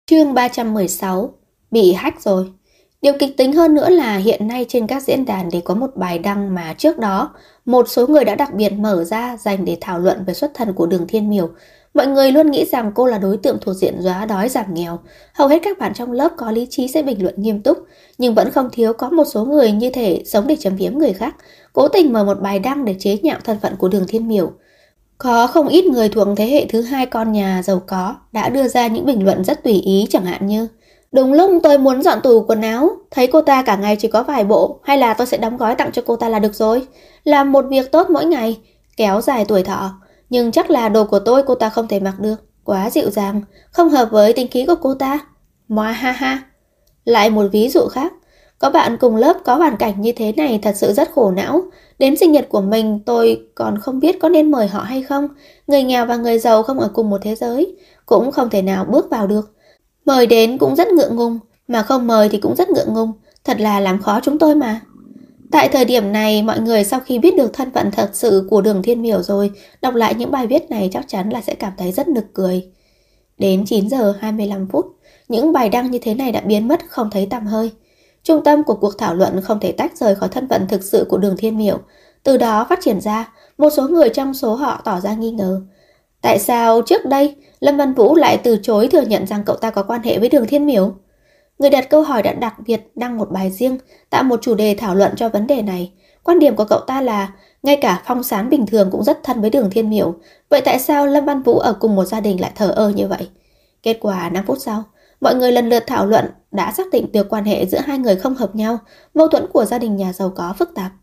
Chương 316. Bị hack rồi. Điều kịch tính hơn nữa là hiện nay trên các diễn đàn đều có một bài đăng mà trước đó một số người đã đặc biệt mở ra dành để thảo luận về xuất thân của Đường Thiên Miểu. Mọi người luôn nghĩ rằng cô là đối tượng thuộc diện xóa đói giảm nghèo. Hầu hết các bạn trong lớp có lý trí sẽ bình luận nghiêm túc, nhưng vẫn không thiếu có một số người như thể sống để châm biếm người khác, cố tình mở một bài đăng để chế nhạo thân phận của Đường Thiên Miểu. Có không ít người thuộc thế hệ thứ hai con nhà giàu có đã đưa ra những bình luận rất tùy ý, chẳng hạn như: đúng lúc tôi muốn dọn tủ quần áo, thấy cô ta cả ngày chỉ có vài bộ, hay là tôi sẽ đóng gói tặng cho cô ta là được rồi. Làm một việc tốt mỗi ngày, kéo dài tuổi thọ, nhưng chắc là đồ của tôi cô ta không thể mặc được, quá dịu dàng, không hợp với tính khí của cô ta. Moa ha ha. Lại một ví dụ khác, có bạn cùng lớp có hoàn cảnh như thế này thật sự rất khổ não. Đến sinh nhật của mình tôi còn không biết có nên mời họ hay không. Người nghèo và người giàu không ở cùng một thế giới, cũng không thể nào bước vào được. Mời đến cũng rất ngượng ngùng, mà không mời thì cũng rất ngượng ngùng. Thật là làm khó chúng tôi mà. Tại thời điểm này, mọi người sau khi biết được thân phận thật sự của Đường Thiên Miểu rồi, đọc lại những bài viết này chắc chắn là sẽ cảm thấy rất nực cười. Đến 9 giờ 25 phút, những bài đăng như thế này đã biến mất không thấy tăm hơi. Trung tâm của cuộc thảo luận không thể tách rời khỏi thân phận thực sự của Đường Thiên Miểu. Từ đó phát triển ra, một số người trong số họ tỏ ra nghi ngờ. Tại sao trước đây Lâm Văn Vũ lại từ chối thừa nhận rằng cậu ta có quan hệ với Đường Thiên Miểu? Người đặt câu hỏi đã đặc biệt đăng một bài riêng, tạo một chủ đề thảo luận cho vấn đề này. Quan điểm của cậu ta là ngay cả Phong Sán bình thường cũng rất thân với Đường Thiên Miểu. Vậy tại sao Lâm Văn Vũ ở cùng một gia đình lại thờ ơ như vậy? Kết quả 5 phút sau, mọi người lần lượt thảo luận đã xác định được quan hệ giữa hai người không hợp nhau, mâu thuẫn của gia đình nhà giàu có phức tạp.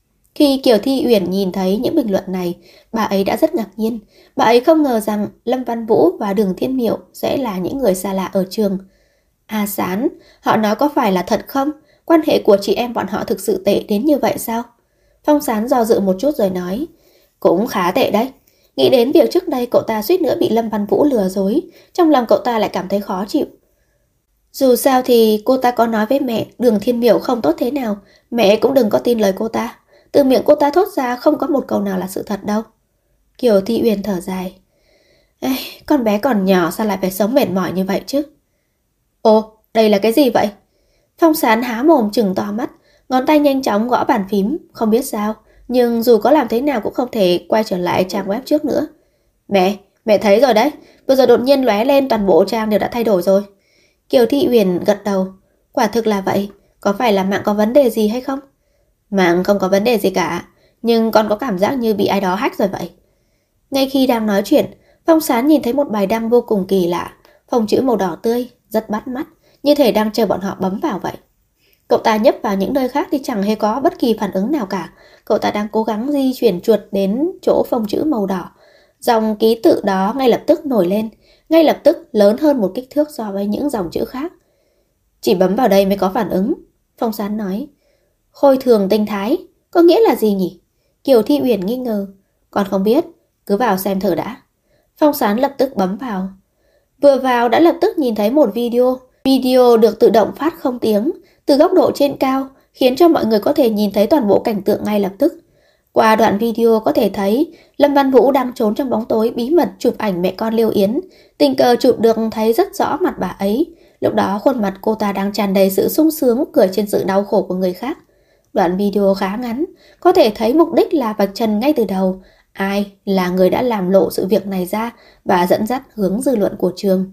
Khi Kiều Thi Uyển nhìn thấy những bình luận này, bà ấy đã rất ngạc nhiên. Bà ấy không ngờ rằng Lâm Văn Vũ và Đường Thiên Miểu sẽ là những người xa lạ ở trường. À Sán, họ nói có phải là thật không? Quan hệ của chị em bọn họ thực sự tệ đến như vậy sao? Phong Sán do dự một chút rồi nói: cũng khá tệ đấy. Nghĩ đến việc trước đây cậu ta suýt nữa bị Lâm Văn Vũ lừa dối, trong lòng cậu ta lại cảm thấy khó chịu. Dù sao thì cô ta có nói với mẹ Đường Thiên Miểu không tốt thế nào, mẹ cũng đừng có tin lời cô ta. Từ miệng cô ta thốt ra không có một câu nào là sự thật đâu. Kiều Thi Uyển thở dài: ê, con bé còn nhỏ sao lại phải sống mệt mỏi như vậy chứ? Ồ, đây là cái gì vậy? Phong Sán há mồm trừng to mắt, ngón tay nhanh chóng gõ bàn phím, không biết sao, nhưng dù có làm thế nào cũng không thể quay trở lại trang web trước nữa. Mẹ thấy rồi đấy, vừa rồi đột nhiên lóe lên toàn bộ trang đều đã thay đổi rồi. Kiều Thị Uyển gật đầu, quả thực là vậy, có phải là mạng có vấn đề gì hay không? Mạng không có vấn đề gì cả, nhưng con có cảm giác như bị ai đó hack rồi vậy. Ngay khi đang nói chuyện, Phong Sán nhìn thấy một bài đăng vô cùng kỳ lạ, phông chữ màu đỏ tươi, rất bắt mắt, như thể đang chờ bọn họ bấm vào vậy. Cậu ta nhấp vào những nơi khác thì chẳng hề có bất kỳ phản ứng nào cả. Cậu ta đang cố gắng di chuyển chuột đến chỗ phông chữ màu đỏ. Dòng ký tự đó ngay lập tức nổi lên, ngay lập tức lớn hơn một kích thước so với những dòng chữ khác. Chỉ bấm vào đây mới có phản ứng, Phong Sán nói. Khôi thường tinh thái, có nghĩa là gì nhỉ? Kiều Thi Uyển nghi ngờ. Con không biết, cứ vào xem thử đã. Phong Sán lập tức bấm vào. Vừa vào đã lập tức nhìn thấy một video. Video được tự động phát không tiếng, từ góc độ trên cao, khiến cho mọi người có thể nhìn thấy toàn bộ cảnh tượng ngay lập tức. Qua đoạn video có thể thấy Lâm Văn Vũ đang trốn trong bóng tối bí mật chụp ảnh mẹ con Liêu Yến. Tình cờ chụp được thấy rất rõ mặt bà ấy. Lúc đó khuôn mặt cô ta đang tràn đầy sự sung sướng, cười trên sự đau khổ của người khác. Đoạn video khá ngắn, có thể thấy mục đích là vạch trần ngay từ đầu ai là người đã làm lộ sự việc này ra và dẫn dắt hướng dư luận của trường.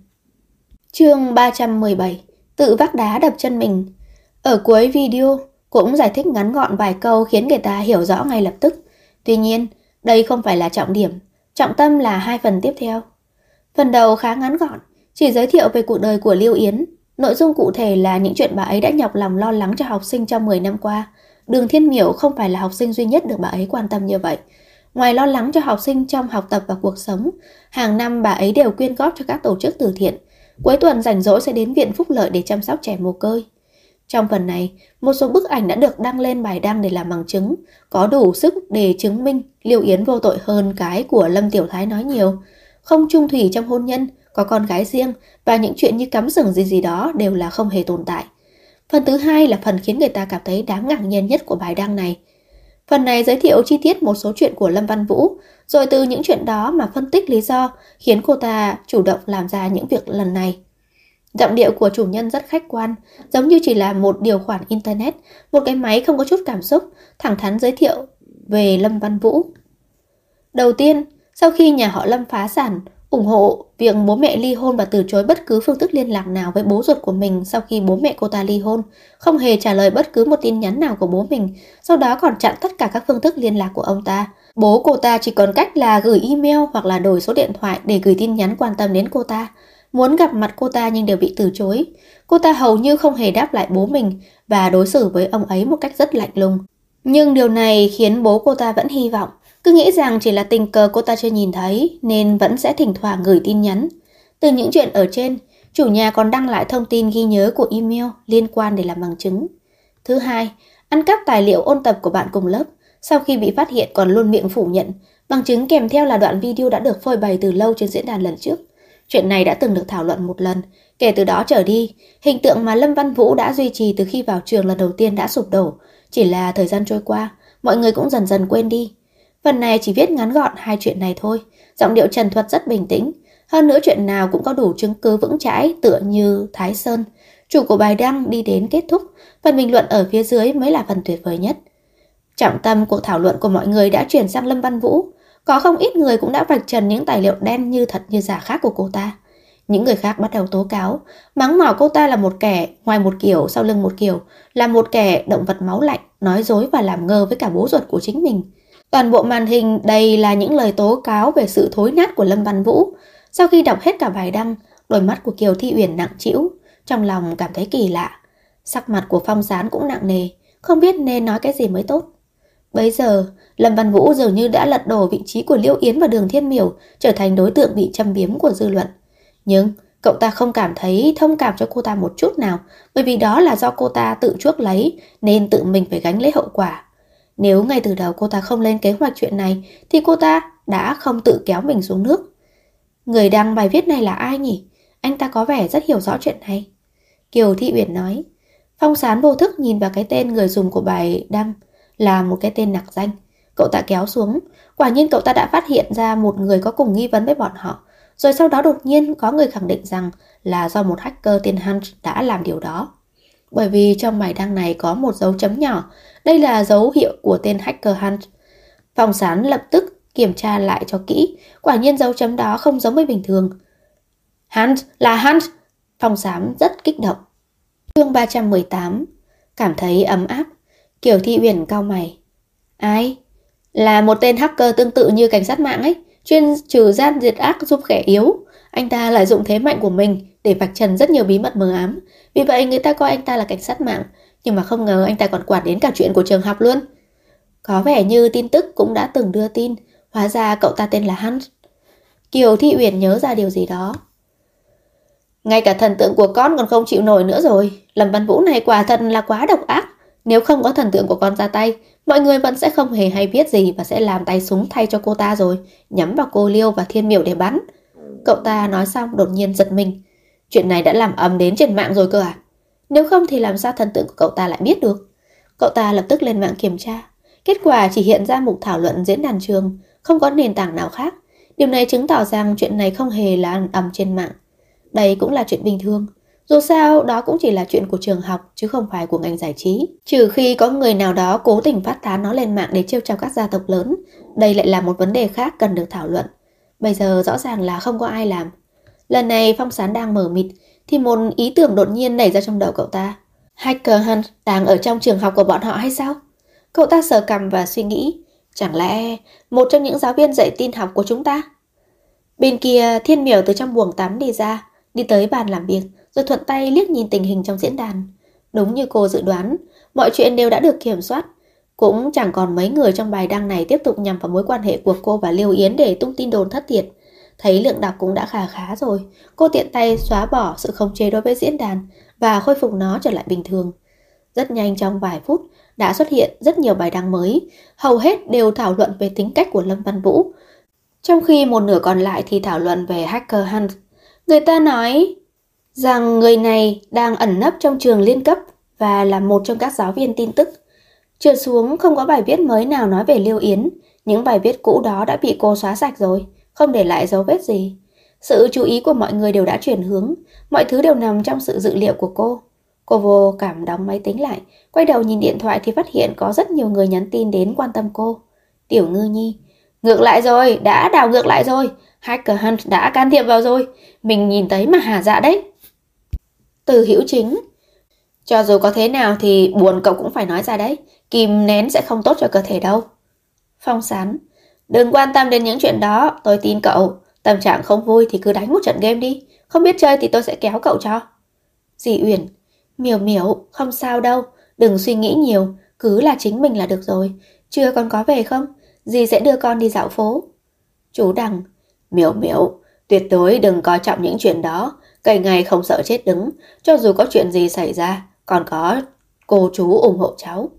Chương 317. Tự vác đá đập chân mình. Ở cuối video cũng giải thích ngắn gọn vài câu khiến người ta hiểu rõ ngay lập tức. Tuy nhiên, đây không phải là trọng điểm, trọng tâm là hai phần tiếp theo. Phần đầu khá ngắn gọn, chỉ giới thiệu về cuộc đời của Liêu Yến. Nội dung cụ thể là những chuyện bà ấy đã nhọc lòng lo lắng cho học sinh trong 10 năm qua. Đường Thiên Miểu không phải là học sinh duy nhất được bà ấy quan tâm như vậy. Ngoài lo lắng cho học sinh trong học tập và cuộc sống, hàng năm bà ấy đều quyên góp cho các tổ chức từ thiện. Cuối tuần rảnh rỗi sẽ đến viện phúc lợi để chăm sóc trẻ mồ côi. Trong phần này, một số bức ảnh đã được đăng lên bài đăng để làm bằng chứng, có đủ sức để chứng minh Liêu Yến vô tội hơn cái của Lâm Tiểu Thái nói nhiều. Không chung thủy trong hôn nhân, có con gái riêng và những chuyện như cắm sừng gì đó đều là không hề tồn tại. Phần thứ hai là phần khiến người ta cảm thấy đáng ngạc nhiên nhất của bài đăng này. Phần này giới thiệu chi tiết một số chuyện của Lâm Văn Vũ, rồi từ những chuyện đó mà phân tích lý do khiến cô ta chủ động làm ra những việc lần này. Giọng điệu của chủ nhân rất khách quan, giống như chỉ là một điều khoản internet, một cái máy không có chút cảm xúc, thẳng thắn giới thiệu về Lâm Văn Vũ. Đầu tiên, sau khi nhà họ Lâm phá sản, ủng hộ việc bố mẹ ly hôn và từ chối bất cứ phương thức liên lạc nào với bố ruột của mình sau khi bố mẹ cô ta ly hôn, không hề trả lời bất cứ một tin nhắn nào của bố mình, sau đó còn chặn tất cả các phương thức liên lạc của ông ta. Bố cô ta chỉ còn cách là gửi email hoặc là đổi số điện thoại để gửi tin nhắn quan tâm đến cô ta. Muốn gặp mặt cô ta nhưng đều bị từ chối. Cô ta hầu như không hề đáp lại bố mình và đối xử với ông ấy một cách rất lạnh lùng. Nhưng điều này khiến bố cô ta vẫn hy vọng, cứ nghĩ rằng chỉ là tình cờ cô ta chưa nhìn thấy nên vẫn sẽ thỉnh thoảng gửi tin nhắn. Từ những chuyện ở trên, chủ nhà còn đăng lại thông tin ghi nhớ của email liên quan để làm bằng chứng. Thứ hai, ăn cắp tài liệu ôn tập của bạn cùng lớp, sau khi bị phát hiện còn luôn miệng phủ nhận, bằng chứng kèm theo là đoạn video đã được phơi bày từ lâu trên diễn đàn lần trước. Chuyện này đã từng được thảo luận một lần, kể từ đó trở đi, hình tượng mà Lâm Văn Vũ đã duy trì từ khi vào trường lần đầu tiên đã sụp đổ, chỉ là thời gian trôi qua, mọi người cũng dần dần quên đi. Phần này chỉ viết ngắn gọn hai chuyện này thôi, giọng điệu trần thuật rất bình tĩnh, hơn nữa chuyện nào cũng có đủ chứng cứ vững chãi tựa như Thái Sơn. Chủ của bài đăng đi đến kết thúc, phần bình luận ở phía dưới mới là phần tuyệt vời nhất. Trọng tâm cuộc thảo luận của mọi người đã chuyển sang Lâm Văn Vũ, có không ít người cũng đã vạch trần những tài liệu đen như thật như giả khác của cô ta. Những người khác bắt đầu tố cáo, mắng mỏ cô ta là một kẻ ngoài một kiểu sau lưng một kiểu, là một kẻ động vật máu lạnh, nói dối và làm ngơ với cả bố ruột của chính mình. Toàn bộ màn hình đầy là những lời tố cáo về sự thối nát của Lâm Văn Vũ. Sau khi đọc hết cả bài đăng, đôi mắt của Kiều Thi Uyển nặng trĩu, trong lòng cảm thấy kỳ lạ. Sắc mặt của Phong Sán cũng nặng nề, không biết nên nói cái gì mới tốt. Bấy giờ, Lâm Văn Vũ dường như đã lật đổ vị trí của Liễu Yến và Đường Thiên Miểu, trở thành đối tượng bị châm biếm của dư luận. Nhưng cậu ta không cảm thấy thông cảm cho cô ta một chút nào, bởi vì đó là do cô ta tự chuốc lấy nên tự mình phải gánh lấy hậu quả. Nếu ngay từ đầu cô ta không lên kế hoạch chuyện này thì cô ta đã không tự kéo mình xuống nước. Người đăng bài viết này là ai nhỉ? Anh ta có vẻ rất hiểu rõ chuyện này. Kiều Thị Uyển nói. Phong Sán vô thức nhìn vào cái tên người dùng của bài đăng, là một cái tên nặc danh. Cậu ta kéo xuống. Quả nhiên cậu ta đã phát hiện ra một người có cùng nghi vấn với bọn họ. Rồi sau đó đột nhiên có người khẳng định rằng là do một hacker tên Hunt đã làm điều đó. Bởi vì trong bài đăng này có một dấu chấm nhỏ. Đây là dấu hiệu của tên hacker Hunt. Phong Sán lập tức kiểm tra lại cho kỹ. Quả nhiên dấu chấm đó không giống với bình thường. Hunt là Hunt. Phong Sán rất kích động. Chương 318. Cảm thấy ấm áp. Kiều Thị Uyển cau mày. Ai? Là một tên hacker tương tự như cảnh sát mạng ấy, chuyên trừ gian diệt ác giúp kẻ yếu. Anh ta lợi dụng thế mạnh của mình để vạch trần rất nhiều bí mật mờ ám. Vì vậy người ta coi anh ta là cảnh sát mạng. Nhưng mà không ngờ anh ta còn quản đến cả chuyện của trường học luôn. Có vẻ như tin tức cũng đã từng đưa tin. Hóa ra cậu ta tên là Hunt. Kiều Thị Uyển nhớ ra điều gì đó. Ngay cả thần tượng của con còn không chịu nổi nữa rồi. Lâm Văn Vũ này quả thật là quá độc ác. Nếu không có thần tượng của con ra tay, mọi người vẫn sẽ không hề hay biết gì và sẽ làm tay súng thay cho cô ta rồi, nhắm vào cô Liêu và Thiên Miểu để bắn. Cậu ta nói xong đột nhiên giật mình. Chuyện này đã làm ầm đến trên mạng rồi cơ à? Nếu không thì làm sao thần tượng của cậu ta lại biết được? Cậu ta lập tức lên mạng kiểm tra. Kết quả chỉ hiện ra mục thảo luận diễn đàn trường, không có nền tảng nào khác. Điều này chứng tỏ rằng chuyện này không hề là ầm trên mạng. Đây cũng là chuyện bình thường. Dù sao, đó cũng chỉ là chuyện của trường học chứ không phải của ngành giải trí. Trừ khi có người nào đó cố tình phát tán nó lên mạng để trêu chọc các gia tộc lớn, đây lại là một vấn đề khác cần được thảo luận. Bây giờ rõ ràng là không có ai làm. Lần này Phong Sán đang mờ mịt thì một ý tưởng đột nhiên nảy ra trong đầu cậu ta. Hacker Hunt đang ở trong trường học của bọn họ hay sao? Cậu ta sờ cằm và suy nghĩ, chẳng lẽ một trong những giáo viên dạy tin học của chúng ta? Bên kia Thiên Miểu từ trong buồng tắm đi ra, đi tới bàn làm việc, rồi thuận tay liếc nhìn tình hình trong diễn đàn. Đúng như cô dự đoán, mọi chuyện đều đã được kiểm soát. Cũng chẳng còn mấy người trong bài đăng này tiếp tục nhằm vào mối quan hệ của cô và Liêu Yến để tung tin đồn thất thiệt. Thấy lượng đọc cũng đã khá khá rồi, cô tiện tay xóa bỏ sự khống chế đối với diễn đàn và khôi phục nó trở lại bình thường. Rất nhanh trong vài phút đã xuất hiện rất nhiều bài đăng mới, hầu hết đều thảo luận về tính cách của Lâm Văn Vũ, trong khi một nửa còn lại thì thảo luận về hacker Hunt. Người ta nói rằng người này đang ẩn nấp trong trường liên cấp và là một trong các giáo viên tin tức. Trượt xuống không có bài viết mới nào nói về Liêu Yến, những bài viết cũ đó đã bị cô xóa sạch rồi, không để lại dấu vết gì. Sự chú ý của mọi người đều đã chuyển hướng, mọi thứ đều nằm trong sự dự liệu của cô. Cô vô cảm đóng máy tính lại, quay đầu nhìn điện thoại thì phát hiện có rất nhiều người nhắn tin đến quan tâm cô. Tiểu Ngư Nhi, ngược lại rồi, đã đảo ngược lại rồi, Hacker Hunt đã can thiệp vào rồi, mình nhìn thấy mà hả dạ đấy. Từ Hữu Chính, cho dù có thế nào thì buồn cậu cũng phải nói ra đấy, kìm nén sẽ không tốt cho cơ thể đâu. Phong Sán, đừng quan tâm đến những chuyện đó, tôi tin cậu, tâm trạng không vui thì cứ đánh một trận game đi, không biết chơi thì tôi sẽ kéo cậu cho. Dì Uyển, Miểu Miểu, không sao đâu, đừng suy nghĩ nhiều, cứ là chính mình là được rồi. Trưa con có về không? Dì sẽ đưa con đi dạo phố. Chú Đằng, Miểu Miểu, tuyệt đối đừng coi trọng những chuyện đó, cây ngày không sợ chết đứng, cho dù có chuyện gì xảy ra, còn có cô chú ủng hộ cháu.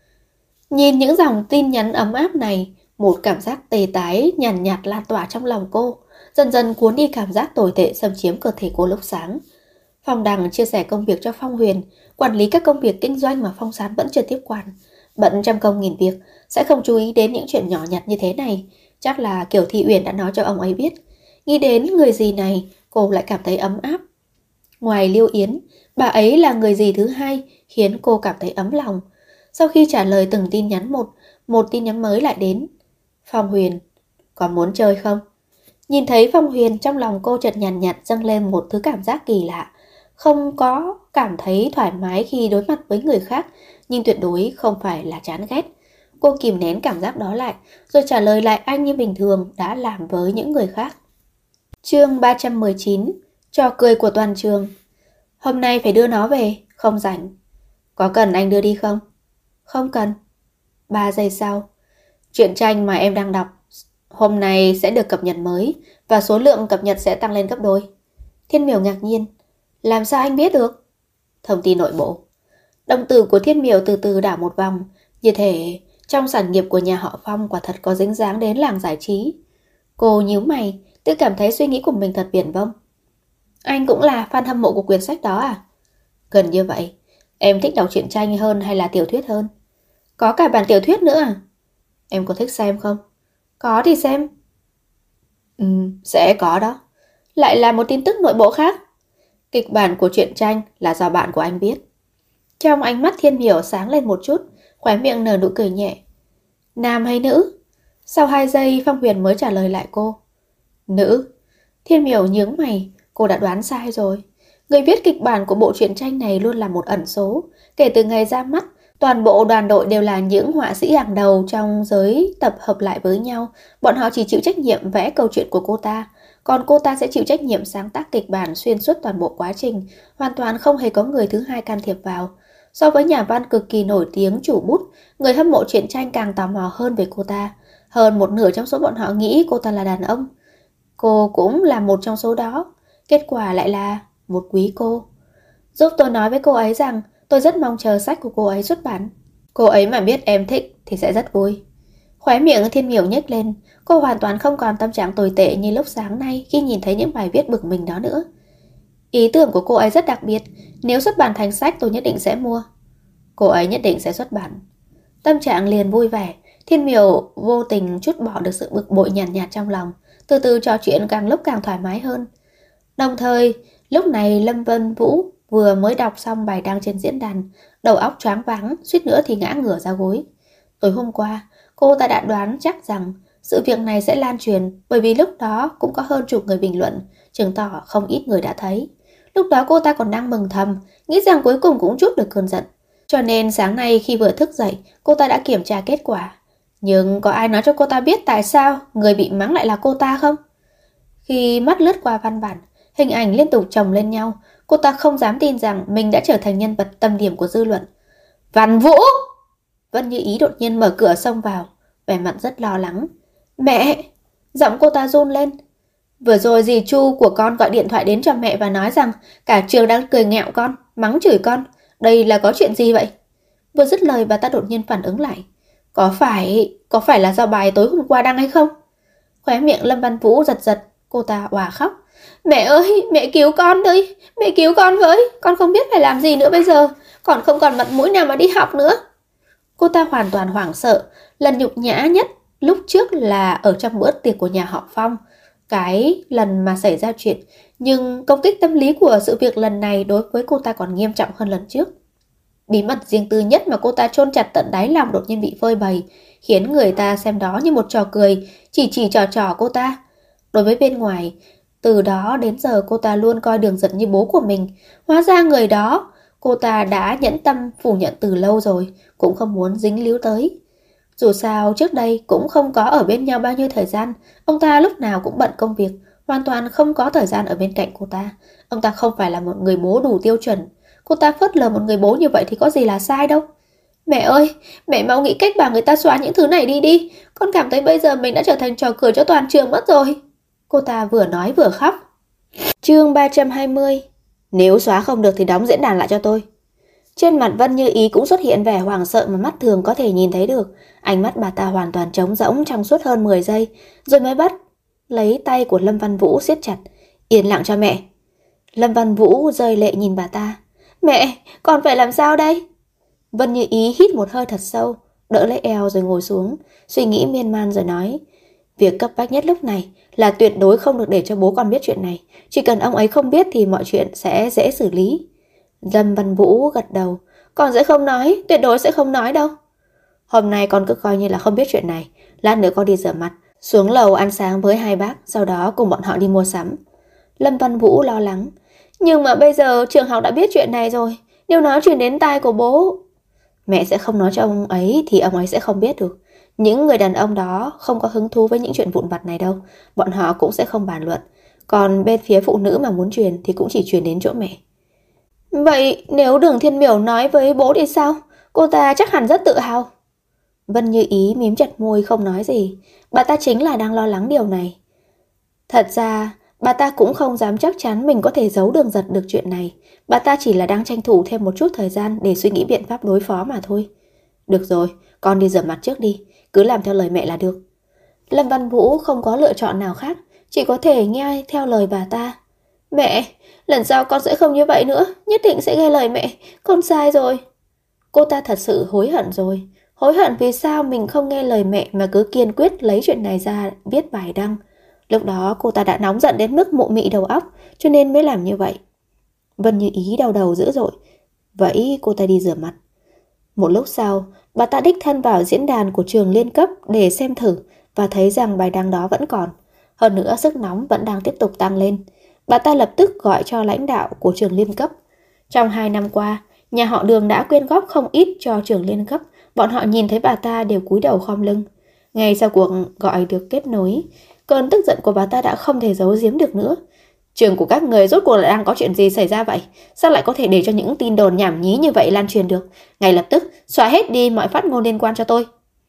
Nhìn những dòng tin nhắn ấm áp này, một cảm giác tê tái nhàn nhạt lan tỏa trong lòng cô, dần dần cuốn đi cảm giác tồi tệ xâm chiếm cơ thể cô lúc sáng. Phong Đằng chia sẻ công việc cho Phong Huyền, quản lý các công việc kinh doanh mà Phong Sán vẫn chưa tiếp quản. Bận trăm công nghìn việc, sẽ không chú ý đến những chuyện nhỏ nhặt như thế này. Chắc là Kiều Thị Uyển đã nói cho ông ấy biết. Nghĩ đến người dì này, cô lại cảm thấy ấm áp. Ngoài Liêu Yến, bà ấy là người dì thứ hai, khiến cô cảm thấy ấm lòng. Sau khi trả lời từng tin nhắn một tin nhắn mới lại đến. Phong Huyền, còn muốn chơi không? Nhìn thấy Phong Huyền, trong lòng cô chợt nhàn nhạt dâng lên một thứ cảm giác kỳ lạ. Không có cảm thấy thoải mái khi đối mặt với người khác, nhưng tuyệt đối không phải là chán ghét. Cô kìm nén cảm giác đó lại, rồi trả lời lại anh như bình thường đã làm với những người khác. Chương 319, trò cười của toàn trường. Hôm nay phải đưa nó về, không rảnh. Có cần anh đưa đi không? Không cần. 3 giây sau. Truyện tranh mà em đang đọc hôm nay sẽ được cập nhật mới, và số lượng cập nhật sẽ tăng lên gấp đôi. Thiên Miểu ngạc nhiên. Làm sao anh biết được? Thông tin nội bộ. Đồng tử của Thiên Miểu từ từ đảo một vòng, như thể trong sản nghiệp của nhà họ Phong quả thật có dính dáng đến làng giải trí. Cô nhíu mày, tự cảm thấy suy nghĩ của mình thật viển vông. Anh cũng là fan hâm mộ của quyển sách đó à? Gần như vậy. Em thích đọc truyện tranh hơn hay là tiểu thuyết hơn? Có cả bản tiểu thuyết nữa à? Em có thích xem không? Có thì xem. Sẽ có đó. Lại là một tin tức nội bộ khác. Kịch bản của truyện tranh là do bạn của anh viết. Trong ánh mắt Thiên Miểu sáng lên một chút, khóe miệng nở nụ cười nhẹ. Nam hay nữ? Sau 2 giây Phong Huyền mới trả lời lại cô. Nữ. Thiên Miểu nhướng mày, cô đã đoán sai rồi. Người viết kịch bản của bộ truyện tranh này luôn là một ẩn số. Kể từ ngày ra mắt, toàn bộ đoàn đội đều là những họa sĩ hàng đầu trong giới tập hợp lại với nhau. Bọn họ chỉ chịu trách nhiệm vẽ câu chuyện của cô ta, còn cô ta sẽ chịu trách nhiệm sáng tác kịch bản xuyên suốt toàn bộ quá trình, hoàn toàn không hề có người thứ hai can thiệp vào. So với nhà văn cực kỳ nổi tiếng chủ bút, người hâm mộ truyện tranh càng tò mò hơn về cô ta. Hơn một nửa trong số bọn họ nghĩ cô ta là đàn ông. Cô cũng là một trong số đó. Kết quả lại là một quý cô. Giúp tôi nói với cô ấy rằng tôi rất mong chờ sách của cô ấy xuất bản. Cô ấy mà biết em thích thì sẽ rất vui. Khóe miệng Thiên Miểu nhếch lên. Cô hoàn toàn không còn tâm trạng tồi tệ như lúc sáng nay khi nhìn thấy những bài viết bực mình đó nữa. Ý tưởng của cô ấy rất đặc biệt. Nếu xuất bản thành sách tôi nhất định sẽ mua. Cô ấy nhất định sẽ xuất bản. Tâm trạng liền vui vẻ. Thiên Miểu vô tình trút bỏ được sự bực bội nhàn nhạt trong lòng. Từ từ trò chuyện càng lúc càng thoải mái hơn. Đồng thời, lúc này Lâm Vân Vũ vừa mới đọc xong bài đăng trên diễn đàn, đầu óc choáng váng, suýt nữa thì ngã ngửa ra gối. Tối hôm qua, cô ta đã đoán chắc rằng sự việc này sẽ lan truyền, bởi vì lúc đó cũng có hơn chục người bình luận, chứng tỏ không ít người đã thấy. Lúc đó cô ta còn đang mừng thầm, nghĩ rằng cuối cùng cũng trút được cơn giận. Cho nên sáng nay khi vừa thức dậy, cô ta đã kiểm tra kết quả. Nhưng có ai nói cho cô ta biết tại sao người bị mắng lại là cô ta không? Khi mắt lướt qua văn bản, hình ảnh liên tục chồng lên nhau, cô ta không dám tin rằng mình đã trở thành nhân vật tâm điểm của dư luận. Văn Vũ! Vân Như Ý đột nhiên mở cửa xông vào, vẻ mặt rất lo lắng. Mẹ! Giọng cô ta run lên. Vừa rồi dì Chu của con gọi điện thoại đến cho mẹ và nói rằng cả trường đang cười nghẹo con, mắng chửi con. Đây là có chuyện gì vậy? Vừa dứt lời bà ta đột nhiên phản ứng lại. Có phải là do bài tối hôm qua đăng hay không? Khóe miệng Lâm Văn Vũ giật giật, cô ta òa khóc. Mẹ ơi, mẹ cứu con đi, mẹ cứu con với, con không biết phải làm gì nữa bây giờ, con không còn mặt mũi nào mà đi học nữa. Cô ta hoàn toàn hoảng sợ, lần nhục nhã nhất lúc trước là ở trong bữa tiệc của nhà họ Phong. cái lần mà xảy ra chuyện, nhưng công kích tâm lý của sự việc lần này đối với cô ta còn nghiêm trọng hơn lần trước. Bí mật riêng tư nhất mà cô ta chôn chặt tận đáy lòng đột nhiên bị phơi bày, khiến người ta xem đó như một trò cười, chỉ trò cô ta. Đối với bên ngoài, từ đó đến giờ cô ta luôn coi Đường Giật như bố của mình. Hóa ra người đó cô ta đã nhẫn tâm phủ nhận từ lâu rồi, cũng không muốn dính líu tới. Dù sao trước đây cũng không có ở bên nhau bao nhiêu thời gian, ông ta lúc nào cũng bận công việc, hoàn toàn không có thời gian ở bên cạnh cô ta. Ông ta không phải là một người bố đủ tiêu chuẩn. Cô ta phớt lờ một người bố như vậy thì có gì là sai đâu. Mẹ ơi, mẹ mau nghĩ cách bảo người ta xóa những thứ này đi đi. Con cảm thấy bây giờ mình đã trở thành trò cười cho toàn trường mất rồi. Cô ta vừa nói vừa khóc. Chương 320. Nếu xóa không được thì đóng diễn đàn lại cho tôi. Trên mặt Vân Như Ý cũng xuất hiện vẻ hoảng sợ mà mắt thường có thể nhìn thấy được. Ánh mắt bà ta hoàn toàn trống rỗng trong suốt hơn 10 giây, rồi mới bắt lấy tay của Lâm Văn Vũ siết chặt. Yên lặng cho mẹ. Lâm Văn Vũ rơi lệ nhìn bà ta. Mẹ, con phải làm sao đây? Vân Như Ý hít một hơi thật sâu, đỡ lấy eo rồi ngồi xuống, suy nghĩ miên man rồi nói. Việc cấp bách nhất lúc này là tuyệt đối không được để cho bố con biết chuyện này. Chỉ cần ông ấy không biết thì mọi chuyện sẽ dễ xử lý. Lâm Văn Vũ gật đầu. Con sẽ không nói, tuyệt đối sẽ không nói đâu. Hôm nay con cứ coi như là không biết chuyện này. Lát nữa con đi rửa mặt, xuống lầu ăn sáng với hai bác, sau đó cùng bọn họ đi mua sắm. Lâm Văn Vũ lo lắng. Nhưng mà bây giờ trường học đã biết chuyện này rồi, nếu nó truyền đến tai của bố. Mẹ sẽ không nói cho ông ấy thì ông ấy sẽ không biết được. Những người đàn ông đó không có hứng thú với những chuyện vụn vặt này đâu. Bọn họ cũng sẽ không bàn luận. Còn bên phía phụ nữ mà muốn truyền thì cũng chỉ truyền đến chỗ mẹ. Vậy nếu Đường Thiên Miểu nói với bố thì sao? Cô ta chắc hẳn rất tự hào. Vân Như Ý mím chặt môi không nói gì. Bà ta chính là đang lo lắng điều này. Thật ra bà ta cũng không dám chắc chắn mình có thể giấu Đường Giật được chuyện này. Bà ta chỉ là đang tranh thủ thêm một chút thời gian để suy nghĩ biện pháp đối phó mà thôi. Được rồi, con đi rửa mặt trước đi, cứ làm theo lời mẹ là được. Lâm Văn Vũ không có lựa chọn nào khác, chỉ có thể nghe theo lời bà ta. Mẹ, lần sau con sẽ không như vậy nữa, nhất định sẽ nghe lời mẹ, con sai rồi. Cô ta thật sự hối hận rồi, hối hận vì sao mình không nghe lời mẹ mà cứ kiên quyết lấy chuyện này ra viết bài đăng. Lúc đó cô ta đã nóng giận đến mức mụ mị đầu óc, cho nên mới làm như vậy. Vân Như Ý đau đầu dữ dội. Vậy cô ta đi rửa mặt. Một lúc sau, bà ta đích thân vào diễn đàn của trường liên cấp để xem thử và thấy rằng bài đăng đó vẫn còn. Hơn nữa sức nóng vẫn đang tiếp tục tăng lên. Bà ta lập tức gọi cho lãnh đạo của trường liên cấp. Trong 2 năm qua, nhà họ Đường đã quyên góp không ít cho trường liên cấp. Bọn họ nhìn thấy bà ta đều cúi đầu khom lưng. Ngay sau cuộc gọi được kết nối, cơn tức giận của bà ta đã không thể giấu giếm được nữa. Trường của các người rốt cuộc là đang có chuyện gì xảy ra vậy? Sao lại có thể để cho những tin đồn nhảm nhí như vậy lan truyền được? Ngay lập tức xóa hết đi mọi phát ngôn liên quan cho tôi.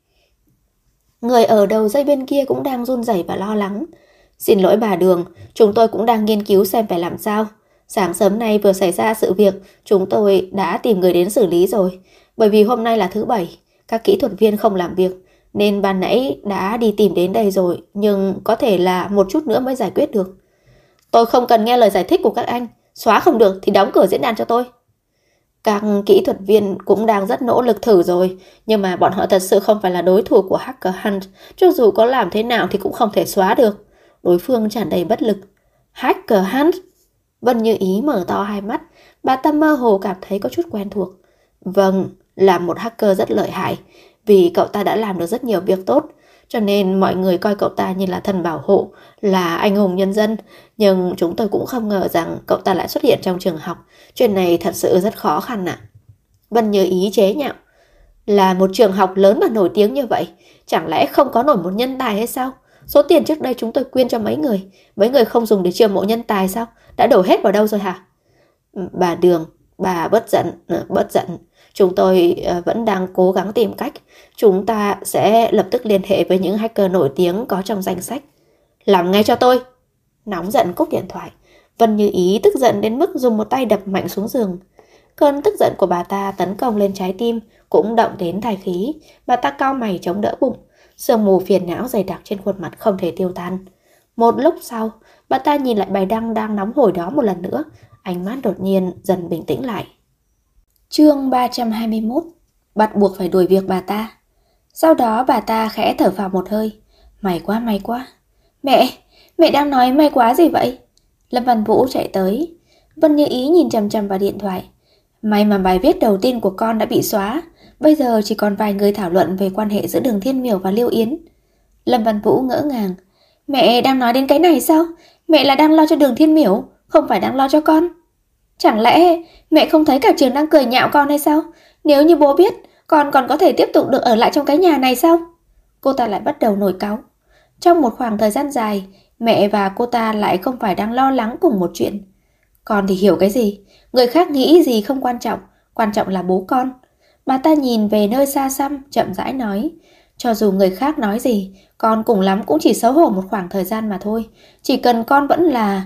Người ở đầu dây bên kia cũng đang run rẩy và lo lắng. Xin lỗi bà Đường, chúng tôi cũng đang nghiên cứu xem phải làm sao. Sáng sớm nay vừa xảy ra sự việc, chúng tôi đã tìm người đến xử lý rồi. Bởi vì hôm nay là thứ Bảy, các kỹ thuật viên không làm việc, nên ban nãy đã đi tìm đến đây rồi, nhưng có thể là một chút nữa mới giải quyết được. Tôi không cần nghe lời giải thích của các anh, xóa không được thì đóng cửa diễn đàn cho tôi. Các kỹ thuật viên cũng đang rất nỗ lực thử rồi, nhưng mà bọn họ thật sự không phải là đối thủ của Hacker Hunt, cho dù có làm thế nào thì cũng không thể xóa được. Đối phương tràn đầy bất lực. Hacker Hunt? Vân Như Ý mở to hai mắt, bà ta mơ hồ cảm thấy có chút quen thuộc. Vâng, là một hacker rất lợi hại, vì cậu ta đã làm được rất nhiều việc tốt, cho nên mọi người coi cậu ta như là thần bảo hộ, là anh hùng nhân dân. Nhưng chúng tôi cũng không ngờ rằng cậu ta lại xuất hiện trong trường học. Chuyện này thật sự rất khó khăn ạ. Vân Như Ý chế nhạo. Là một trường học lớn và nổi tiếng như vậy, chẳng lẽ không có nổi một nhân tài hay sao? Số tiền trước đây chúng tôi quyên cho mấy người không dùng để chiêu mộ nhân tài sao? Đã đổ hết vào đâu rồi hả? Bà Đường, bà bớt giận. Chúng tôi vẫn đang cố gắng tìm cách. Chúng ta sẽ lập tức liên hệ với những hacker nổi tiếng có trong danh sách. Làm ngay cho tôi. Nóng giận cúp điện thoại. Vân Như Ý tức giận đến mức dùng một tay đập mạnh xuống giường. Cơn tức giận của bà ta tấn công lên trái tim, cũng động đến thai khí. Bà ta cau mày chống đỡ bụng. Sương mù phiền não dày đặc trên khuôn mặt không thể tiêu tan. Một lúc sau, bà ta nhìn lại bài đăng đang nóng hổi đó một lần nữa. Ánh mắt đột nhiên dần bình tĩnh lại. Chương 321. Bắt buộc phải đuổi việc bà ta. Sau đó bà ta khẽ thở phào một hơi. May quá. Mẹ đang nói may quá gì vậy? Lâm Văn Vũ chạy tới. Vân Như Ý nhìn chằm chằm vào điện thoại. May mà bài viết đầu tiên của con đã bị xóa. Bây giờ chỉ còn vài người thảo luận về quan hệ giữa Đường Thiên Miểu và Lưu Yến. Lâm Văn Vũ ngỡ ngàng. Mẹ đang nói đến cái này sao? Mẹ là đang lo cho Đường Thiên Miểu, không phải đang lo cho con. Chẳng lẽ mẹ không thấy cả trường đang cười nhạo con hay sao? Nếu như bố biết, con còn có thể tiếp tục được ở lại trong cái nhà này sao? Cô ta lại bắt đầu nổi cáu. Trong một khoảng thời gian dài, mẹ và cô ta lại không phải đang lo lắng cùng một chuyện. Con thì hiểu cái gì? Người khác nghĩ gì không quan trọng là bố con. Bà ta nhìn về nơi xa xăm, chậm rãi nói. Cho dù người khác nói gì, con cùng lắm cũng chỉ xấu hổ một khoảng thời gian mà thôi. Chỉ cần con vẫn là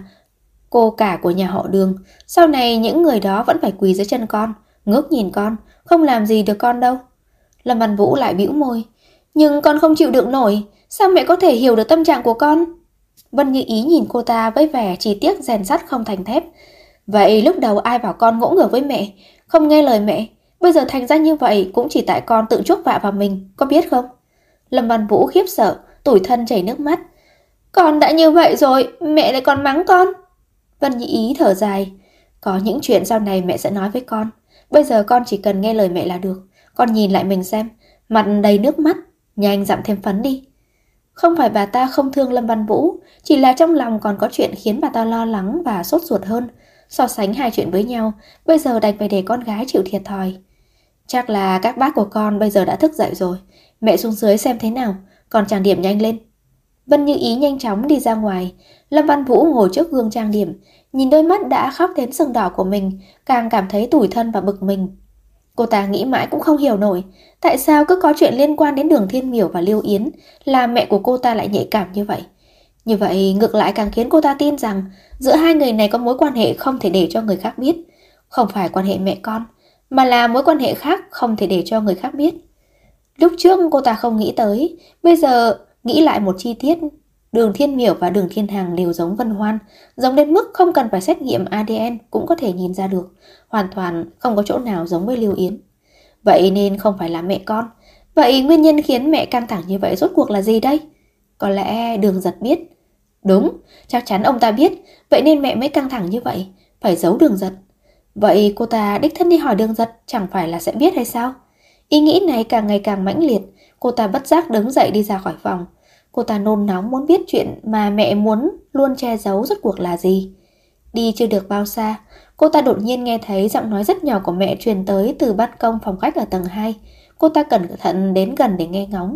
cô cả của nhà họ Đường, sau này những người đó vẫn phải quỳ dưới chân con, ngước nhìn con, không làm gì được con đâu. Lâm Văn Vũ lại bĩu môi. Nhưng con không chịu đựng nổi, sao mẹ có thể hiểu được tâm trạng của con? Vân Như Ý nhìn cô ta với vẻ chỉ tiếc rèn sắt không thành thép. Vậy lúc đầu ai bảo con ngỗ ngược với mẹ, không nghe lời mẹ, bây giờ thành ra như vậy cũng chỉ tại con tự chuốc vạ vào mình, có biết không? Lâm Văn Vũ khiếp sợ, tủi thân chảy nước mắt. Con đã như vậy rồi, mẹ lại còn mắng con. Vân Như Ý thở dài. Có những chuyện sau này mẹ sẽ nói với con. Bây giờ con chỉ cần nghe lời mẹ là được. Con nhìn lại mình xem, mặt đầy nước mắt, nhanh dặm thêm phấn đi. Không phải bà ta không thương Lâm Văn Vũ, chỉ là trong lòng còn có chuyện khiến bà ta lo lắng và sốt ruột hơn. So sánh hai chuyện với nhau, bây giờ đành phải để con gái chịu thiệt thòi. Chắc là các bác của con bây giờ đã thức dậy rồi. Mẹ xuống dưới xem thế nào, còn trang điểm nhanh lên. Vân Như Ý nhanh chóng đi ra ngoài. Lâm Văn Vũ ngồi trước gương trang điểm, nhìn đôi mắt đã khóc đến sưng đỏ của mình, càng cảm thấy tủi thân và bực mình. Cô ta nghĩ mãi cũng không hiểu nổi, tại sao cứ có chuyện liên quan đến Đường Thiên Miểu và Lưu Yến là mẹ của cô ta lại nhạy cảm như vậy. Như vậy ngược lại càng khiến cô ta tin rằng giữa hai người này có mối quan hệ không thể để cho người khác biết. Không phải quan hệ mẹ con, mà là mối quan hệ khác không thể để cho người khác biết. Lúc trước cô ta không nghĩ tới, bây giờ nghĩ lại một chi tiết. Đường Thiên Miểu và Đường Thiên Hằng đều giống Vân Hoan, giống đến mức không cần phải xét nghiệm ADN cũng có thể nhìn ra được, hoàn toàn không có chỗ nào giống với Lưu Yến. Vậy nên không phải là mẹ con. Vậy nguyên nhân khiến mẹ căng thẳng như vậy rốt cuộc là gì đây? Có lẽ Đường Giật biết. Đúng, chắc chắn ông ta biết, vậy nên mẹ mới căng thẳng như vậy, phải giấu Đường Giật. Vậy cô ta đích thân đi hỏi Đường Giật chẳng phải là sẽ biết hay sao? Ý nghĩ này càng ngày càng mãnh liệt, cô ta bất giác đứng dậy đi ra khỏi phòng. Cô ta nôn nóng muốn biết chuyện mà mẹ muốn luôn che giấu rốt cuộc là gì. Đi chưa được bao xa, cô ta đột nhiên nghe thấy giọng nói rất nhỏ của mẹ truyền tới từ ban công phòng khách ở tầng 2. Cô ta cẩn thận đến gần để nghe ngóng.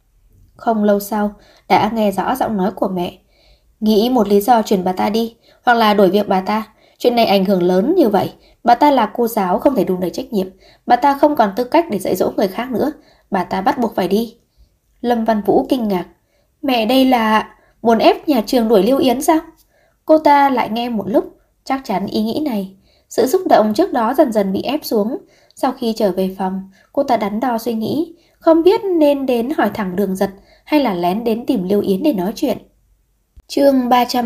Không lâu sau, đã nghe rõ giọng nói của mẹ. Nghĩ một lý do chuyển bà ta đi, hoặc là đổi việc bà ta. Chuyện này ảnh hưởng lớn như vậy. Bà ta là cô giáo không thể đùn đẩy trách nhiệm. Bà ta không còn tư cách để dạy dỗ người khác nữa. Bà ta bắt buộc phải đi. Lâm Văn Vũ kinh ngạc. Mẹ đây là muốn ép nhà trường đuổi Lưu Yến sao? Cô ta lại nghe một lúc, chắc chắn ý nghĩ này. Sự xúc động trước đó dần dần bị ép xuống. Sau khi trở về phòng, cô ta đắn đo suy nghĩ, không biết nên đến hỏi thẳng Đường Giật hay là lén đến tìm Lưu Yến để nói chuyện. Chương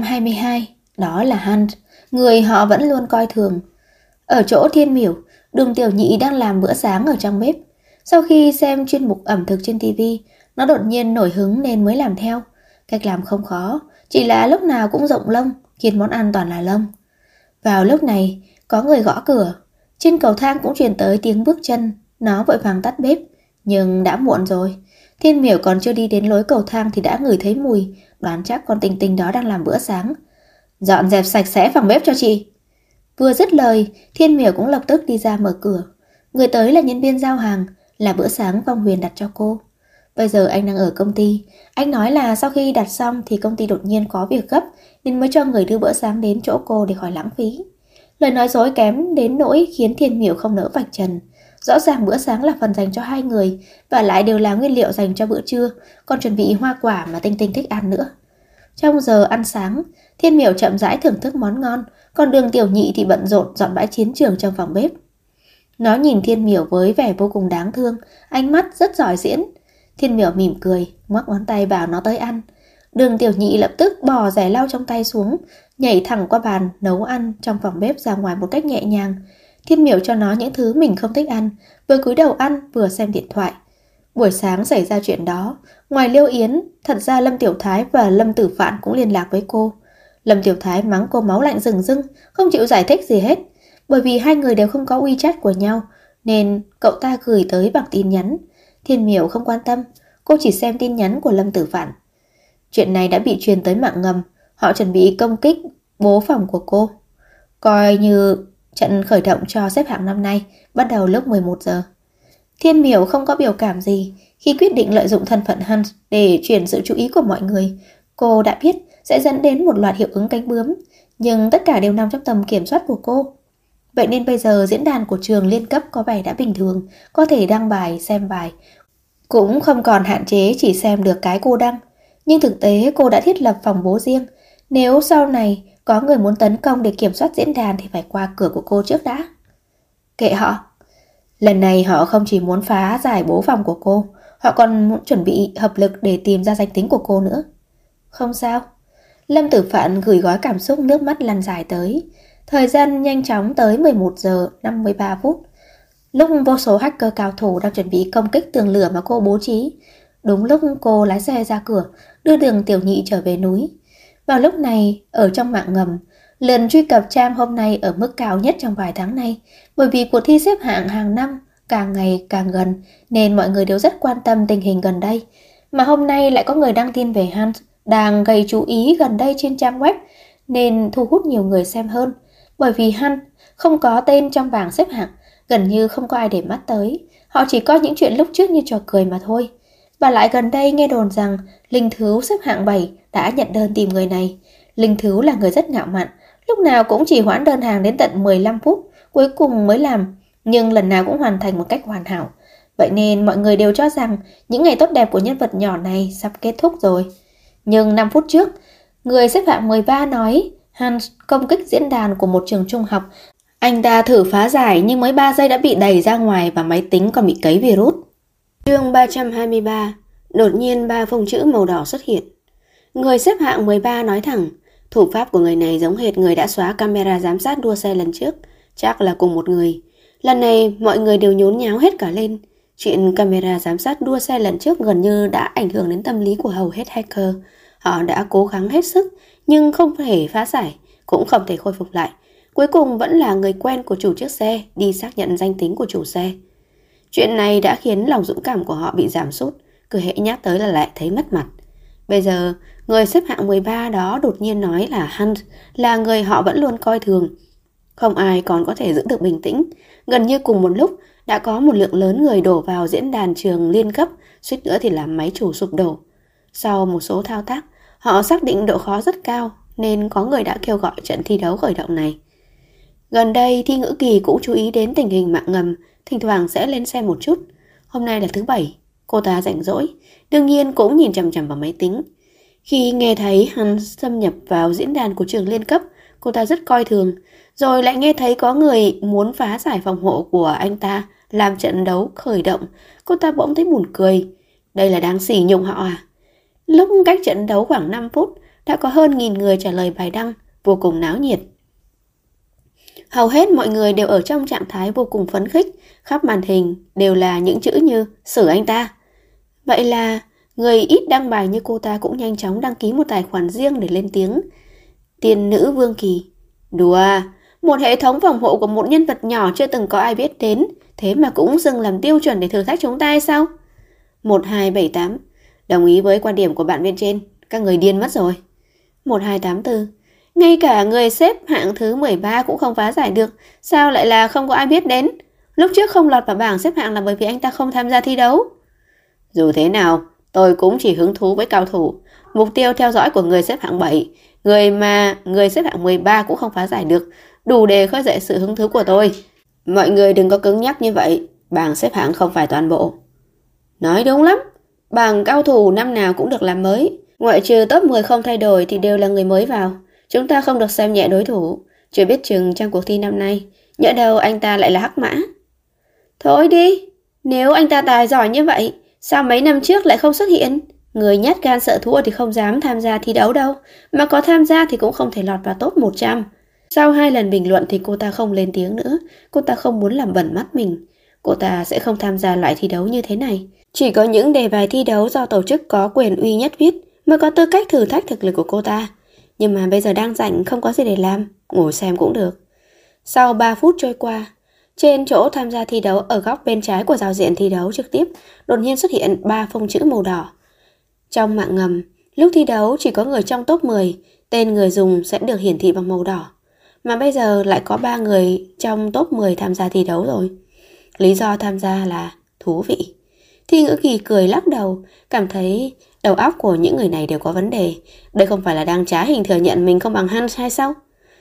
322, đó là Hunt, người họ vẫn luôn coi thường. Ở chỗ Thiên Miểu, Đường Tiểu Nhị đang làm bữa sáng ở trong bếp. Sau khi xem chuyên mục ẩm thực trên TV, nó đột nhiên nổi hứng nên mới làm theo. Cách làm không khó, chỉ là lúc nào cũng rộng lông, khiến món ăn toàn là lông. Vào lúc này, có người gõ cửa. Trên cầu thang cũng truyền tới tiếng bước chân. Nó vội vàng tắt bếp, nhưng đã muộn rồi. Thiên Miểu còn chưa đi đến lối cầu thang thì đã ngửi thấy mùi, đoán chắc con Tình Tình đó đang làm bữa sáng. Dọn dẹp sạch sẽ phòng bếp cho chị. Vừa dứt lời, Thiên Miểu cũng lập tức đi ra mở cửa. Người tới là nhân viên giao hàng, là bữa sáng Phong Huyền đặt cho cô. Bây giờ anh đang ở công ty. Anh nói là sau khi đặt xong thì công ty đột nhiên có việc gấp nên mới cho người đưa bữa sáng đến chỗ cô để khỏi lãng phí. Lời nói dối kém đến nỗi khiến Thiên Miểu không nỡ vạch trần. Rõ ràng bữa sáng là phần dành cho hai người, và lại đều là nguyên liệu dành cho bữa trưa, còn chuẩn bị hoa quả mà Tinh Tinh thích ăn nữa. Trong giờ ăn sáng, Thiên Miểu chậm rãi thưởng thức món ngon, còn Đường Tiểu Nhị thì bận rộn dọn bãi chiến trường trong phòng bếp. Nó nhìn Thiên Miểu với vẻ vô cùng đáng thương, ánh mắt rất giỏi diễn. Thiên Miểu mỉm cười, ngoắc ngón tay bảo nó tới ăn. Đường Tiểu Nhị lập tức bỏ rẻ lau trong tay xuống, nhảy thẳng qua bàn nấu ăn trong phòng bếp ra ngoài một cách nhẹ nhàng. Thiên Miểu cho nó những thứ mình không thích ăn, vừa cúi đầu ăn vừa xem điện thoại. Buổi sáng xảy ra chuyện đó, ngoài Liêu Yến, thật ra Lâm Tiểu Thái và Lâm Tử Phạn cũng liên lạc với cô. Lâm Tiểu Thái mắng cô máu lạnh rừng rưng, không chịu giải thích gì hết. Bởi vì hai người đều không có WeChat của nhau, nên cậu ta gửi tới bằng tin nhắn. Thiên Miểu không quan tâm, cô chỉ xem tin nhắn của Lâm Tử Phạn. Chuyện này đã bị truyền tới mạng ngầm, họ chuẩn bị công kích bố phòng của cô. Coi như trận khởi động cho xếp hạng năm nay, bắt đầu lúc 11 giờ. Thiên Miểu không có biểu cảm gì khi quyết định lợi dụng thân phận Hans để chuyển sự chú ý của mọi người. Cô đã biết sẽ dẫn đến một loạt hiệu ứng cánh bướm, nhưng tất cả đều nằm trong tầm kiểm soát của cô. Vậy nên bây giờ diễn đàn của trường liên cấp có vẻ đã bình thường, có thể đăng bài, xem bài. Cũng không còn hạn chế chỉ xem được cái cô đăng. Nhưng thực tế cô đã thiết lập phòng bố riêng. Nếu sau này có người muốn tấn công để kiểm soát diễn đàn thì phải qua cửa của cô trước đã. Kệ họ. Lần này họ không chỉ muốn phá giải bố phòng của cô, họ còn muốn chuẩn bị hợp lực để tìm ra danh tính của cô nữa. Không sao. Lâm Tử Phạn gửi gói cảm xúc nước mắt lăn dài tới. Thời gian nhanh chóng tới 11 giờ 53 phút. Lúc vô số hacker cao thủ đang chuẩn bị công kích tường lửa mà cô bố trí. Đúng lúc cô lái xe ra cửa, đưa Đường Tiểu Nhị trở về núi. Vào lúc này, ở trong mạng ngầm, lượt truy cập trang hôm nay ở mức cao nhất trong vài tháng nay. Bởi vì cuộc thi xếp hạng hàng năm càng ngày càng gần, nên mọi người đều rất quan tâm tình hình gần đây. Mà hôm nay lại có người đăng tin về Hans đang gây chú ý gần đây trên trang web, nên thu hút nhiều người xem hơn. Bởi vì Hans không có tên trong bảng xếp hạng, gần như không có ai để mắt tới. Họ chỉ coi những chuyện lúc trước như trò cười mà thôi. Và lại gần đây nghe đồn rằng Linh Thứu xếp hạng 7 đã nhận đơn tìm người này. Linh Thứu là người rất ngạo mạn, lúc nào cũng chỉ hoãn đơn hàng đến tận 15 phút, cuối cùng mới làm, nhưng lần nào cũng hoàn thành một cách hoàn hảo. Vậy nên mọi người đều cho rằng những ngày tốt đẹp của nhân vật nhỏ này sắp kết thúc rồi. Nhưng 5 phút trước, người xếp hạng 13 nói Hans công kích diễn đàn của một trường trung học. Anh ta thử phá giải nhưng mới 3 giây đã bị đẩy ra ngoài và máy tính còn bị cấy virus. Chương 323. Đột nhiên 3 phông chữ màu đỏ xuất hiện. Người xếp hạng 13 nói thẳng, thủ pháp của người này giống hệt người đã xóa camera giám sát đua xe lần trước, chắc là cùng một người. Lần này mọi người đều nhốn nháo hết cả lên. Chuyện camera giám sát đua xe lần trước gần như đã ảnh hưởng đến tâm lý của hầu hết hacker. Họ đã cố gắng hết sức nhưng không thể phá giải, cũng không thể khôi phục lại. Cuối cùng vẫn là người quen của chủ chiếc xe đi xác nhận danh tính của chủ xe. Chuyện này đã khiến lòng dũng cảm của họ bị giảm sút, cứ hễ nhắc tới là lại thấy mất mặt. Bây giờ, người xếp hạng 13 đó đột nhiên nói là Hans là người họ vẫn luôn coi thường. Không ai còn có thể giữ được bình tĩnh. Gần như cùng một lúc đã có một lượng lớn người đổ vào diễn đàn trường liên cấp, suýt nữa thì làm máy chủ sụp đổ. Sau một số thao tác, họ xác định độ khó rất cao nên có người đã kêu gọi trận thi đấu khởi động này. Gần đây Thi Ngữ Kỳ cũng chú ý đến tình hình mạng ngầm, thỉnh thoảng sẽ lên xem một chút. Hôm nay là thứ Bảy, cô ta rảnh rỗi, đương nhiên cũng nhìn chằm chằm vào máy tính. Khi nghe thấy Hans xâm nhập vào diễn đàn của trường liên cấp, cô ta rất coi thường. Rồi lại nghe thấy có người muốn phá giải phòng hộ của anh ta, làm trận đấu khởi động. Cô ta bỗng thấy buồn cười. Đây là đang sỉ nhục họ à? Lúc cách trận đấu khoảng 5 phút, đã có hơn 1000 người trả lời bài đăng, vô cùng náo nhiệt. Hầu hết mọi người đều ở trong trạng thái vô cùng phấn khích, khắp màn hình đều là những chữ như xử anh ta. Vậy là người ít đăng bài như cô ta cũng nhanh chóng đăng ký một tài khoản riêng để lên tiếng. Tiên nữ Vương Kỳ. Đùa, một hệ thống phòng hộ của một nhân vật nhỏ chưa từng có ai biết đến, thế mà cũng dừng làm tiêu chuẩn để thử thách chúng ta hay sao? 1278. Đồng ý với quan điểm của bạn bên trên, các người điên mất rồi. 1284. Ngay cả người xếp hạng thứ 13 cũng không phá giải được, sao lại là không có ai biết đến? Lúc trước không lọt vào bảng xếp hạng là bởi vì anh ta không tham gia thi đấu. Dù thế nào, tôi cũng chỉ hứng thú với cao thủ. Mục tiêu theo dõi của người xếp hạng 7, người mà người xếp hạng 13 cũng không phá giải được, đủ để khơi dậy sự hứng thú của tôi. Mọi người đừng có cứng nhắc như vậy, bảng xếp hạng không phải toàn bộ. Nói đúng lắm, bảng cao thủ năm nào cũng được làm mới. Ngoại trừ top 10 không thay đổi thì đều là người mới vào. Chúng ta không được xem nhẹ đối thủ. Chưa biết chừng trong cuộc thi năm nay, nhỡ đâu anh ta lại là hắc mã. Thôi đi, nếu anh ta tài giỏi như vậy, sao mấy năm trước lại không xuất hiện? Người nhát gan sợ thua thì không dám tham gia thi đấu đâu, mà có tham gia thì cũng không thể lọt vào top 100. Sau 2 lần bình luận thì cô ta không lên tiếng nữa, cô ta không muốn làm bẩn mắt mình. Cô ta sẽ không tham gia loại thi đấu như thế này. Chỉ có những đề bài thi đấu do tổ chức có quyền uy nhất viết mới có tư cách thử thách thực lực của cô ta. Nhưng mà bây giờ đang rảnh, không có gì để làm, ngồi xem cũng được. Sau 3 phút trôi qua, trên chỗ tham gia thi đấu ở góc bên trái của giao diện thi đấu trực tiếp đột nhiên xuất hiện 3 phông chữ màu đỏ. Trong mạng ngầm, lúc thi đấu chỉ có người trong top 10, tên người dùng sẽ được hiển thị bằng màu đỏ. Mà bây giờ lại có 3 người trong top 10 tham gia thi đấu rồi. Lý do tham gia là thú vị. Thi Ngữ Kỳ cười lắc đầu, cảm thấy đầu óc của những người này đều có vấn đề. Đây không phải là đang trá hình thừa nhận mình không bằng Hans hay sao?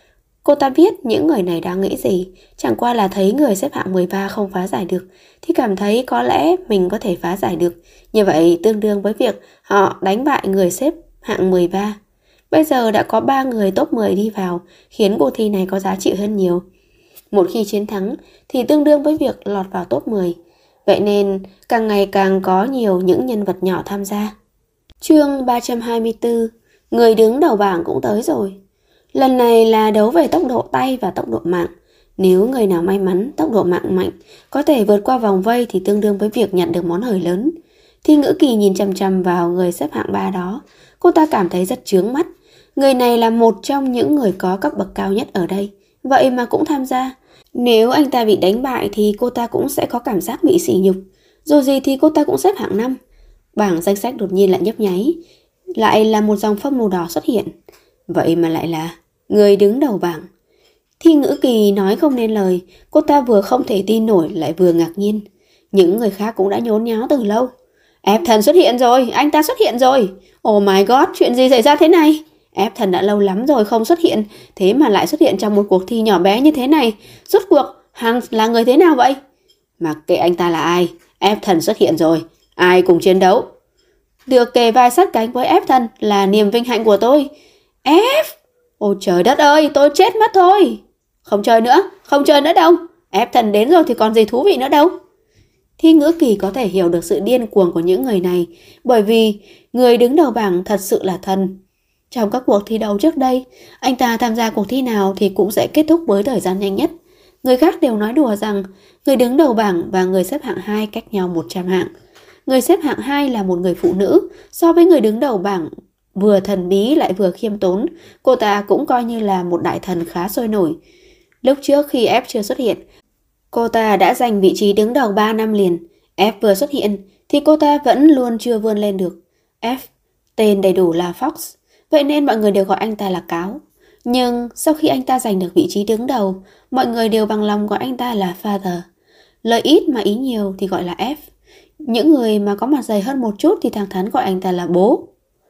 Cô ta biết những người này đang nghĩ gì. Chẳng qua là thấy người xếp hạng 13 không phá giải được thì cảm thấy có lẽ mình có thể phá giải được. Như vậy tương đương với việc họ đánh bại người xếp hạng 13. Bây giờ đã có 3 người top 10 đi vào, khiến cuộc thi này có giá trị hơn nhiều. Một khi chiến thắng thì tương đương với việc lọt vào top 10. Vậy nên càng ngày càng có nhiều những nhân vật nhỏ tham gia. Chương 324, người đứng đầu bảng cũng tới rồi. Lần này là đấu về tốc độ tay và tốc độ mạng. Nếu người nào may mắn tốc độ mạng mạnh có thể vượt qua vòng vây thì tương đương với việc nhận được món hời lớn. Thi Ngữ Kỳ nhìn chằm chằm vào người xếp hạng 3 đó. Cô ta cảm thấy rất chướng mắt. Người này là một trong những người có cấp bậc cao nhất ở đây, vậy mà cũng tham gia. Nếu anh ta bị đánh bại thì cô ta cũng sẽ có cảm giác bị sỉ nhục. Dù gì thì cô ta cũng xếp hạng 5. Bảng danh sách đột nhiên lại nhấp nháy. Lại là một dòng phông màu đỏ xuất hiện. Vậy mà lại là người đứng đầu bảng. Thi Ngữ Kỳ nói không nên lời. Cô ta vừa không thể tin nổi lại vừa ngạc nhiên. Những người khác cũng đã nhốn nháo từ lâu. Ép Thần xuất hiện rồi, anh ta xuất hiện rồi. Oh my god, chuyện gì xảy ra thế này? Ép Thần đã lâu lắm rồi không xuất hiện, thế mà lại xuất hiện trong một cuộc thi nhỏ bé như thế này. Rốt cuộc Hans là người thế nào vậy? Mặc kệ anh ta là ai, Ép Thần xuất hiện rồi. Ai cùng chiến đấu? Được kề vai sát cánh với Ép Thần là niềm vinh hạnh của tôi. Ép! Ôi trời đất ơi, tôi chết mất thôi. Không chơi nữa đâu. Ép Thần đến rồi thì còn gì thú vị nữa đâu. Thi Ngữ Kỳ có thể hiểu được sự điên cuồng của những người này, bởi vì người đứng đầu bảng thật sự là thần. Trong các cuộc thi đấu trước đây, anh ta tham gia cuộc thi nào thì cũng sẽ kết thúc với thời gian nhanh nhất. Người khác đều nói đùa rằng người đứng đầu bảng và người xếp hạng 2 cách nhau 100 hạng. Người xếp hạng 2 là một người phụ nữ, so với người đứng đầu bảng vừa thần bí lại vừa khiêm tốn, cô ta cũng coi như là một đại thần khá sôi nổi. Lúc trước khi F chưa xuất hiện, cô ta đã giành vị trí đứng đầu 3 năm liền. F vừa xuất hiện thì cô ta vẫn luôn chưa vươn lên được. F, tên đầy đủ là Fox, vậy nên mọi người đều gọi anh ta là Cáo. Nhưng sau khi anh ta giành được vị trí đứng đầu, mọi người đều bằng lòng gọi anh ta là Father. Lời ít mà ý nhiều thì gọi là F. Những người mà có mặt dày hơn một chút thì thẳng thắn gọi anh ta là bố.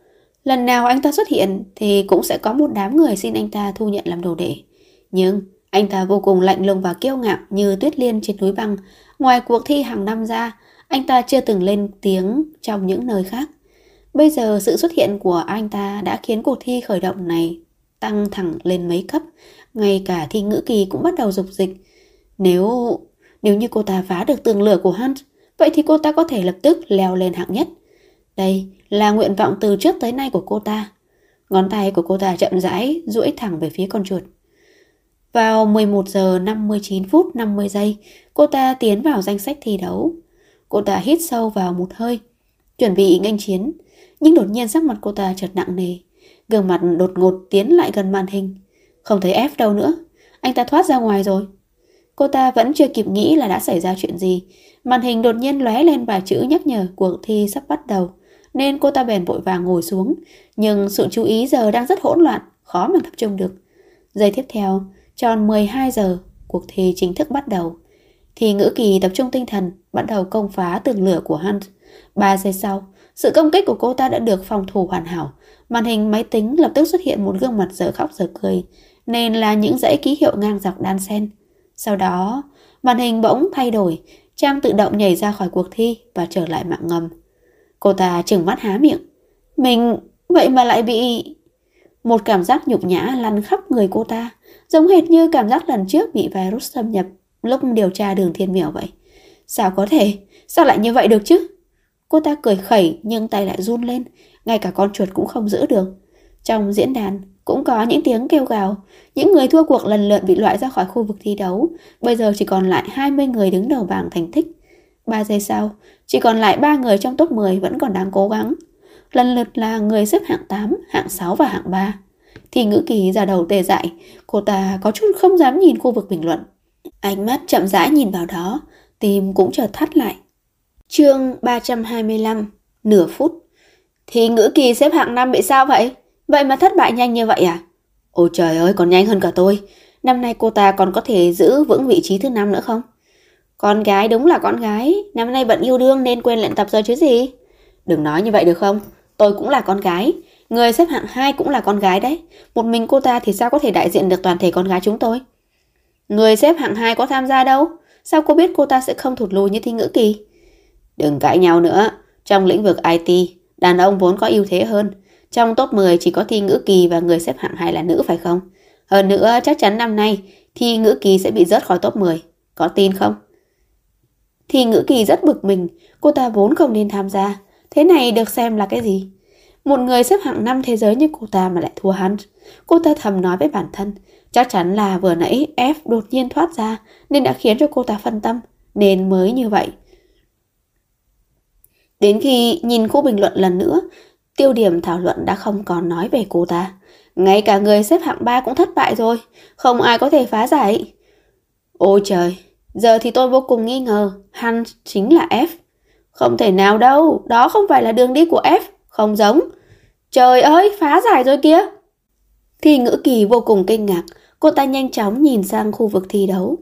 Lần nào anh ta xuất hiện thì cũng sẽ có một đám người xin anh ta thu nhận làm đồ đệ. Nhưng anh ta vô cùng lạnh lùng và kiêu ngạo như tuyết liên trên núi băng. Ngoài cuộc thi hàng năm ra, anh ta chưa từng lên tiếng trong những nơi khác. Bây giờ sự xuất hiện của anh ta đã khiến cuộc thi khởi động này tăng thẳng lên mấy cấp. Ngay cả Thi Ngữ Kỳ cũng bắt đầu dục dịch. Nếu như cô ta phá được tường lửa của Hans, vậy thì cô ta có thể lập tức leo lên hạng nhất. Đây là nguyện vọng từ trước tới nay của cô ta. Ngón tay của cô ta chậm rãi duỗi thẳng về phía con chuột. Vào 11 giờ 59 phút 50 giây, cô ta tiến vào danh sách thi đấu. Cô ta hít sâu vào một hơi, chuẩn bị nghênh chiến. Nhưng đột nhiên sắc mặt cô ta chợt nặng nề. Gương mặt đột ngột tiến lại gần màn hình. Không thấy F đâu nữa. Anh ta thoát ra ngoài rồi. Cô ta vẫn chưa kịp nghĩ là đã xảy ra chuyện gì. Màn hình đột nhiên lóe lên vài chữ nhắc nhở cuộc thi sắp bắt đầu. Nên cô ta bèn vội vàng ngồi xuống. Nhưng sự chú ý giờ đang rất hỗn loạn, khó mà tập trung được. Giây tiếp theo, tròn 12 giờ, cuộc thi chính thức bắt đầu. Thi Ngữ Kỳ tập trung tinh thần, bắt đầu công phá tường lửa của Hans. 3 giây sau, sự công kích của cô ta đã được phòng thủ hoàn hảo. Màn hình máy tính lập tức xuất hiện một gương mặt dở khóc dở cười, nên là những dãy ký hiệu ngang dọc đan xen. Sau đó, màn hình bỗng thay đổi, Trang tự động nhảy ra khỏi cuộc thi và trở lại mạng ngầm. Cô ta trừng mắt há miệng. Mình vậy mà lại bị... Một cảm giác nhục nhã lăn khắp người cô ta, giống hệt như cảm giác lần trước bị virus xâm nhập lúc điều tra Đường Thiên Miểu vậy. Sao có thể? Sao lại như vậy được chứ? Cô ta cười khẩy nhưng tay lại run lên, ngay cả con chuột cũng không giữ được. Trong diễn đàn cũng có những tiếng kêu gào. Những người thua cuộc lần lượt bị loại ra khỏi khu vực thi đấu. Bây giờ chỉ còn lại 20 người đứng đầu bảng thành tích. 3 giây sau, chỉ còn lại 3 người trong top 10 vẫn còn đang cố gắng. Lần lượt là người xếp hạng 8, hạng 6 và hạng 3. Thì Ngữ Kỳ ra đầu tê dại. Cô ta có chút không dám nhìn khu vực bình luận. Ánh mắt chậm rãi nhìn vào đó, tim cũng chợt thắt lại. Chương 325, nửa phút. Thì Ngữ Kỳ xếp hạng 5 bị sao vậy? Vậy mà thất bại nhanh như vậy à? Ôi trời ơi, còn nhanh hơn cả tôi. Năm nay cô ta còn có thể giữ vững vị trí thứ 5 nữa không? Con gái đúng là con gái, năm nay bận yêu đương nên quên luyện tập rồi chứ gì. Đừng nói như vậy được không? Tôi cũng là con gái. Người xếp hạng 2 cũng là con gái đấy. Một mình cô ta thì sao có thể đại diện được toàn thể con gái chúng tôi? Người xếp hạng 2 có tham gia đâu. Sao cô biết cô ta sẽ không thụt lùi như Thi Ngữ Kỳ? Đừng cãi nhau nữa. Trong lĩnh vực IT, đàn ông vốn có ưu thế hơn. Trong top 10 chỉ có Thi Ngữ Kỳ và người xếp hạng 2 là nữ phải không? Hơn nữa chắc chắn năm nay Thi Ngữ Kỳ sẽ bị rớt khỏi top 10. Có tin không? Thi Ngữ Kỳ rất bực mình. Cô ta vốn không nên tham gia. Thế này được xem là cái gì? Một người xếp hạng 5 thế giới như cô ta mà lại thua hắn. Cô ta thầm nói với bản thân. Chắc chắn là vừa nãy F đột nhiên thoát ra nên đã khiến cho cô ta phân tâm. Nên mới như vậy. Đến khi nhìn khu bình luận lần nữa, tiêu điểm thảo luận đã không còn nói về cô ta. Ngay cả người xếp hạng 3 cũng thất bại rồi. Không ai có thể phá giải. Ôi trời, giờ thì tôi vô cùng nghi ngờ hắn chính là F. Không thể nào đâu, đó không phải là đường đi của F. Không giống. Trời ơi, phá giải rồi kìa. Thi Ngữ Kỳ vô cùng kinh ngạc. Cô ta nhanh chóng nhìn sang khu vực thi đấu.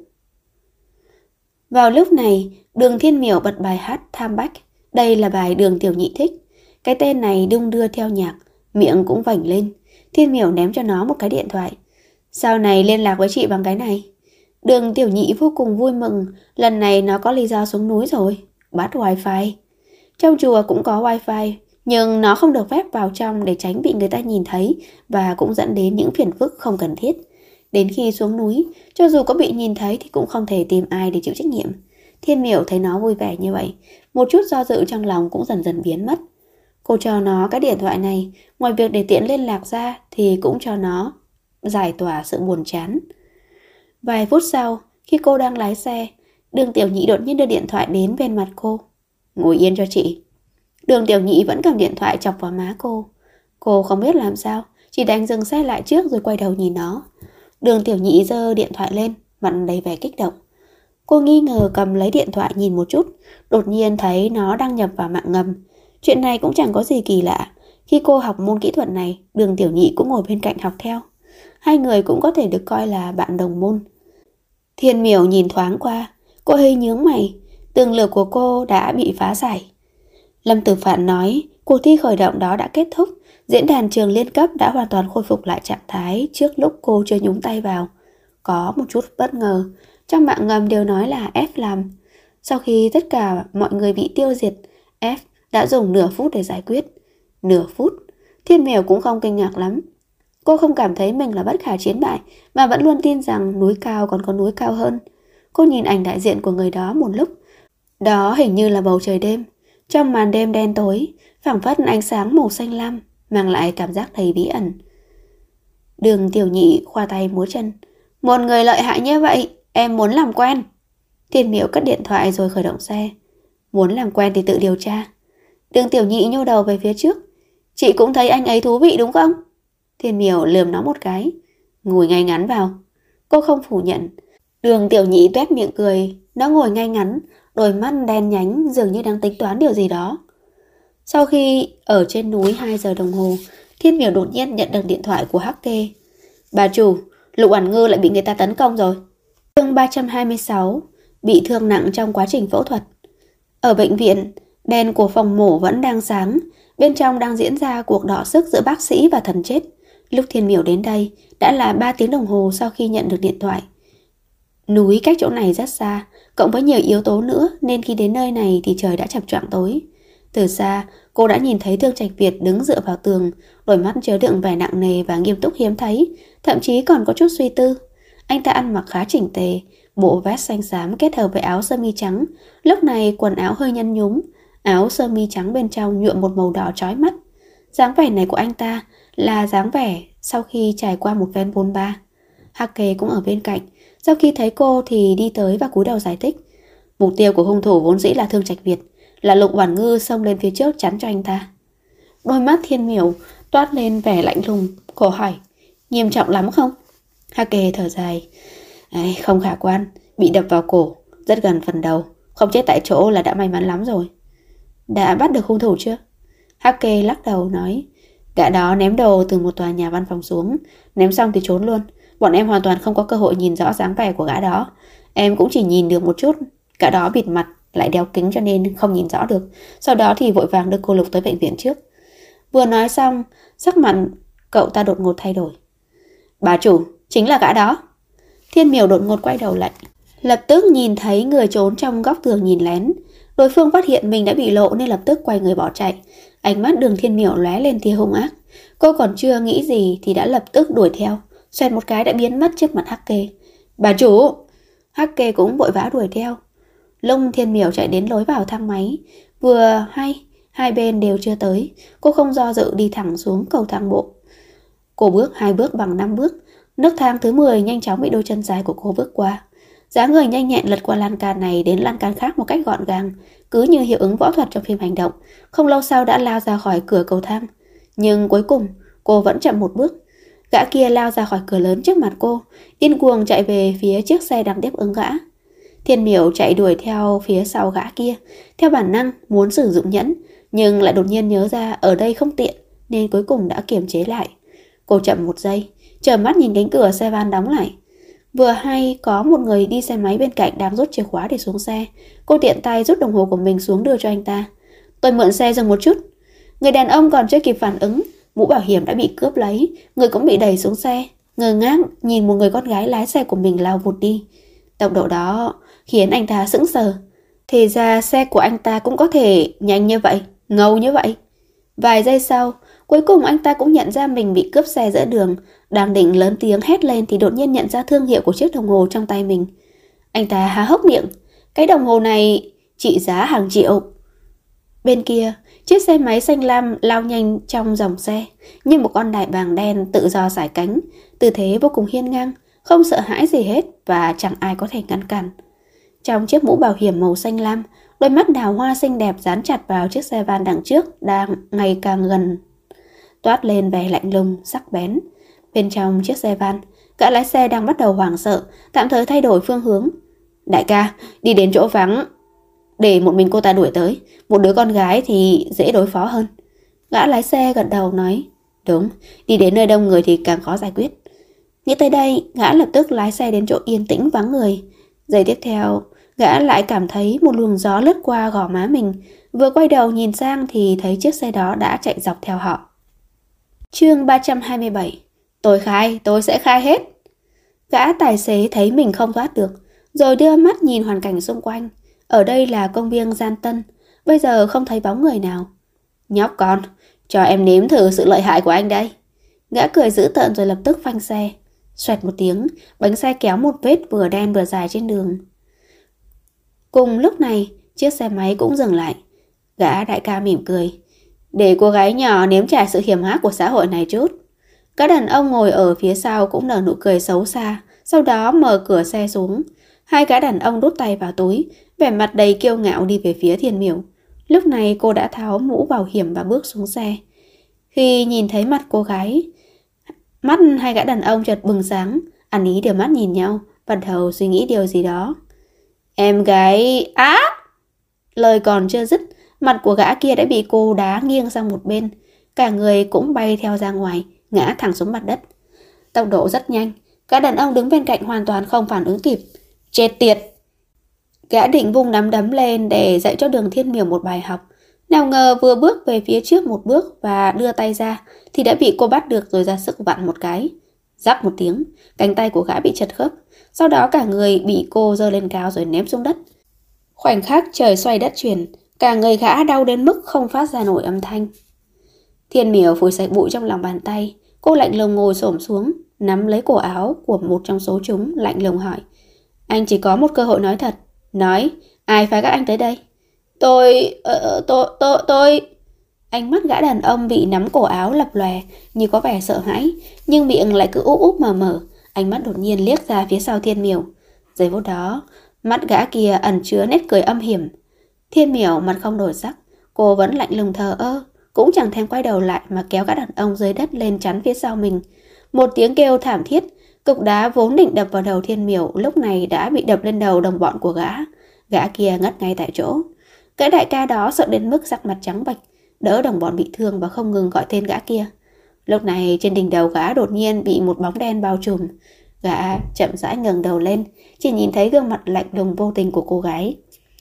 Vào lúc này, Đường Thiên Miểu bật bài hát Tham Bách. Đây là bài Đường Tiểu Nhị thích. Cái tên này đung đưa theo nhạc, miệng cũng vảnh lên. Thiên Miểu ném cho nó một cái điện thoại. Sau này liên lạc với chị bằng cái này. Đường Tiểu Nhị vô cùng vui mừng. Lần này nó có lý do xuống núi rồi. Bắt wifi. Trong chùa cũng có wifi, nhưng nó không được phép vào trong để tránh bị người ta nhìn thấy và cũng dẫn đến những phiền phức không cần thiết. Đến khi xuống núi, cho dù có bị nhìn thấy thì cũng không thể tìm ai để chịu trách nhiệm. Thiên Miểu thấy nó vui vẻ như vậy, một chút do dự trong lòng cũng dần dần biến mất. Cô cho nó cái điện thoại này, ngoài việc để tiện liên lạc ra thì cũng cho nó giải tỏa sự buồn chán. Vài phút sau, khi cô đang lái xe, Đường Tiểu Nhị đột nhiên đưa điện thoại đến bên mặt cô. Ngồi yên cho chị. Đường Tiểu Nhị vẫn cầm điện thoại chọc vào má cô. Cô không biết làm sao, chỉ đành dừng xe lại trước rồi quay đầu nhìn nó. Đường Tiểu Nhị giơ điện thoại lên, mặt đầy vẻ kích động. Cô nghi ngờ cầm lấy điện thoại nhìn một chút, đột nhiên thấy nó đăng nhập vào mạng ngầm. Chuyện này cũng chẳng có gì kỳ lạ. Khi cô học môn kỹ thuật này, Đường Tiểu Nhị cũng ngồi bên cạnh học theo. Hai người cũng có thể được coi là bạn đồng môn. Thiên Miểu nhìn thoáng qua, cô hơi nhướng mày. Tường lược của cô đã bị phá giải. Lâm Tử Phạn nói cuộc thi khởi động đó đã kết thúc. Diễn đàn trường liên cấp đã hoàn toàn khôi phục lại trạng thái trước lúc cô chưa nhúng tay vào. Có một chút bất ngờ. Trong mạng ngầm đều nói là F làm. Sau khi tất cả mọi người bị tiêu diệt, F đã dùng nửa phút để giải quyết. Nửa phút? Thiên Miểu cũng không kinh ngạc lắm. Cô không cảm thấy mình là bất khả chiến bại, mà vẫn luôn tin rằng núi cao còn có núi cao hơn. Cô nhìn ảnh đại diện của người đó một lúc. Đó hình như là bầu trời đêm. Trong màn đêm đen tối, phảng phất ánh sáng màu xanh lam, mang lại cảm giác đầy bí ẩn. Đường Tiểu Nhị khoa tay múa chân. Một người lợi hại như vậy, em muốn làm quen. Thiên Miểu cất điện thoại rồi khởi động xe. Muốn làm quen thì tự điều tra. Đường Tiểu Nhị nhô đầu về phía trước. Chị cũng thấy anh ấy thú vị đúng không? Thiên Miểu lườm nó một cái. Ngồi ngay ngắn vào. Cô không phủ nhận. Đường Tiểu Nhị tuét miệng cười. Nó ngồi ngay ngắn, đôi mắt đen nhánh dường như đang tính toán điều gì đó. Sau khi ở trên núi 2 giờ đồng hồ, Thiên Miểu đột nhiên nhận được điện thoại của Hắc Kê. Bà chủ, Lục Oản Ngư lại bị người ta tấn công rồi. Chương 326, bị thương nặng trong quá trình phẫu thuật. Ở bệnh viện, đèn của phòng mổ vẫn đang sáng, bên trong đang diễn ra cuộc đọ sức giữa bác sĩ và thần chết. Lúc Thiên Miểu đến đây, đã là 3 tiếng đồng hồ sau khi nhận được điện thoại. Núi cách chỗ này rất xa, cộng với nhiều yếu tố nữa nên khi đến nơi này thì trời đã chập choạng tối. Từ xa, cô đã nhìn thấy Thương Trạch Việt đứng dựa vào tường, đôi mắt chứa đựng vẻ nặng nề và nghiêm túc hiếm thấy, thậm chí còn có chút suy tư. Anh ta ăn mặc khá chỉnh tề, bộ vest xanh xám kết hợp với áo sơ mi trắng. Lúc này quần áo hơi nhăn nhúm, áo sơ mi trắng bên trong nhuộm một màu đỏ chói mắt. Dáng vẻ này của anh ta là dáng vẻ sau khi trải qua một phen bôn ba. Hắc Kê cũng ở bên cạnh, sau khi thấy cô thì đi tới và cúi đầu giải thích. Mục tiêu của hung thủ vốn dĩ là Thương Trạch Việt, là Lục Oản Ngư xông lên phía trước chắn cho anh ta. Đôi mắt Thiên Miểu toát lên vẻ lạnh lùng, cô hỏi, nghiêm trọng lắm không? Hắc Kê thở dài, không khả quan, bị đập vào cổ, rất gần phần đầu, không chết tại chỗ là đã may mắn lắm rồi. Đã bắt được hung thủ chưa? Hắc Kê lắc đầu nói, gã đó ném đồ từ một tòa nhà văn phòng xuống, ném xong thì trốn luôn. Bọn em hoàn toàn không có cơ hội nhìn rõ dáng vẻ của gã đó. Em cũng chỉ nhìn được một chút. Gã đó bịt mặt, lại đeo kính cho nên không nhìn rõ được. Sau đó thì vội vàng đưa cô Lục tới bệnh viện trước. Vừa nói xong, sắc mặt cậu ta đột ngột thay đổi. Bà chủ, chính là gã đó. Thiên Miểu đột ngột quay đầu lại, lập tức nhìn thấy người trốn trong góc tường nhìn lén. Đối phương phát hiện mình đã bị lộ nên lập tức quay người bỏ chạy. Ánh mắt Đường Thiên Miểu lóe lên tia hung ác. Cô còn chưa nghĩ gì thì đã lập tức đuổi theo, xoẹt một cái đã biến mất trước mặt Hắc Kê. Bà chủ! Hắc Kê cũng vội vã đuổi theo. Lúc Thiên Miểu chạy đến lối vào thang máy, vừa hay hai bên đều chưa tới, cô không do dự đi thẳng xuống cầu thang bộ. Cô bước 2 bước bằng 5 bước, nấc thang thứ 10 nhanh chóng bị đôi chân dài của cô bước qua. Dáng người nhanh nhẹn lật qua lan can này đến lan can khác một cách gọn gàng, cứ như hiệu ứng võ thuật trong phim hành động. Không lâu sau đã lao ra khỏi cửa cầu thang. Nhưng cuối cùng, cô vẫn chậm một bước. Gã kia lao ra khỏi cửa lớn trước mặt cô, điên cuồng chạy về phía chiếc xe đang tiếp ứng gã. Thiên Miểu chạy đuổi theo phía sau gã kia, theo bản năng muốn sử dụng nhẫn, nhưng lại đột nhiên nhớ ra ở đây không tiện, nên cuối cùng đã kiềm chế lại. Cô chậm một giây, trợn mắt nhìn cánh cửa xe van đóng lại. Vừa hay có một người đi xe máy bên cạnh đang rút chìa khóa để xuống xe. Cô tiện tay rút đồng hồ của mình xuống đưa cho anh ta. Tôi mượn xe dừng một chút. Người đàn ông còn chưa kịp phản ứng, mũ bảo hiểm đã bị cướp lấy, người cũng bị đẩy xuống xe. Ngơ ngác nhìn một người con gái lái xe của mình lao vụt đi. Tốc độ đó khiến anh ta sững sờ. Thì ra xe của anh ta cũng có thể nhanh như vậy, ngầu như vậy. Vài giây sau, cuối cùng anh ta cũng nhận ra mình bị cướp xe giữa đường. Đang định lớn tiếng hét lên thì đột nhiên nhận ra thương hiệu của chiếc đồng hồ trong tay mình. Anh ta há hốc miệng. Cái đồng hồ này trị giá hàng triệu. Bên kia, chiếc xe máy xanh lam lao nhanh trong dòng xe, như một con đại bàng đen tự do sải cánh, tư thế vô cùng hiên ngang, không sợ hãi gì hết và chẳng ai có thể ngăn cản. Trong chiếc mũ bảo hiểm màu xanh lam, đôi mắt đào hoa xinh đẹp dán chặt vào chiếc xe van đằng trước đang ngày càng gần, toát lên vẻ lạnh lùng, sắc bén. Bên trong chiếc xe van, gã lái xe đang bắt đầu hoảng sợ, tạm thời thay đổi phương hướng. Đại ca, đi đến chỗ vắng, để một mình cô ta đuổi tới. Một đứa con gái thì dễ đối phó hơn. Gã lái xe gật đầu nói, đúng, đi đến nơi đông người thì càng khó giải quyết. Nghĩ tới đây, gã lập tức lái xe đến chỗ yên tĩnh vắng người. Giây tiếp theo, gã lại cảm thấy một luồng gió lướt qua gò má mình. Vừa quay đầu nhìn sang thì thấy chiếc xe đó đã chạy dọc theo họ. Chương 327. Tôi sẽ khai hết. Gã tài xế thấy mình không thoát được, rồi đưa mắt nhìn hoàn cảnh xung quanh. Ở đây là công viên Gian Tân, bây giờ không thấy bóng người nào. Nhóc con, cho em nếm thử sự lợi hại của anh đây. Gã cười dữ tợn rồi lập tức phanh xe. Xoẹt một tiếng, bánh xe kéo một vết vừa đen vừa dài trên đường. Cùng lúc này, chiếc xe máy cũng dừng lại. Gã đại ca mỉm cười. Để cô gái nhỏ nếm trải sự hiểm hác của xã hội này chút. Các đàn ông ngồi ở phía sau cũng nở nụ cười xấu xa, sau đó mở cửa xe xuống. Hai gã đàn ông đút tay vào túi, vẻ mặt đầy kiêu ngạo đi về phía Thiên Miểu. Lúc này cô đã tháo mũ bảo hiểm và bước xuống xe. Khi nhìn thấy mặt cô gái, mắt hai gã đàn ông chợt bừng sáng, ăn ý đưa mắt nhìn nhau, bắt đầu suy nghĩ điều gì đó. Em gái... Á! Lời còn chưa dứt, mặt của gã kia đã bị cô đá nghiêng sang một bên. Cả người cũng bay theo ra ngoài, ngã thẳng xuống mặt đất. Tốc độ rất nhanh, gã đàn ông đứng bên cạnh hoàn toàn không phản ứng kịp. Chết tiệt! Gã định vung nắm đấm lên để dạy cho Đường Thiên Miểu một bài học. Nào ngờ vừa bước về phía trước một bước và đưa tay ra thì đã bị cô bắt được rồi ra sức vặn một cái. Rắc một tiếng, cánh tay của gã bị chật khớp. Sau đó cả người bị cô giơ lên cao rồi ném xuống đất. Khoảnh khắc trời xoay đất chuyển, cả người gã đau đến mức không phát ra nổi âm thanh. Thiên Miểu phủi sạch bụi trong lòng bàn tay. Cô lạnh lùng ngồi xổm xuống, nắm lấy cổ áo của một trong số chúng, lạnh lùng hỏi. Anh chỉ có một cơ hội nói thật. Nói, ai phái các anh tới đây? Tôi... Ánh mắt gã đàn ông bị nắm cổ áo lập lòe như có vẻ sợ hãi, nhưng miệng lại cứ úp úp mở mở. Ánh mắt đột nhiên liếc ra phía sau Thiên Miểu. Giây phút đó, mắt gã kia ẩn chứa nét cười âm hiểm. Thiên Miểu mặt không đổi sắc, cô vẫn lạnh lùng thờ ơ, cũng chẳng thèm quay đầu lại mà kéo gã đàn ông dưới đất lên chắn phía sau mình. Một tiếng kêu thảm thiết, cục đá vốn định đập vào đầu Thiên Miểu lúc này đã bị đập lên đầu đồng bọn của gã. Gã kia ngất ngay tại chỗ. Gã đại ca đó sợ đến mức sắc mặt trắng bệch, đỡ đồng bọn bị thương và không ngừng gọi tên gã kia. Lúc này trên đỉnh đầu gã đột nhiên bị một bóng đen bao trùm. Gã chậm rãi ngẩng đầu lên, chỉ nhìn thấy gương mặt lạnh lùng vô tình của cô gái.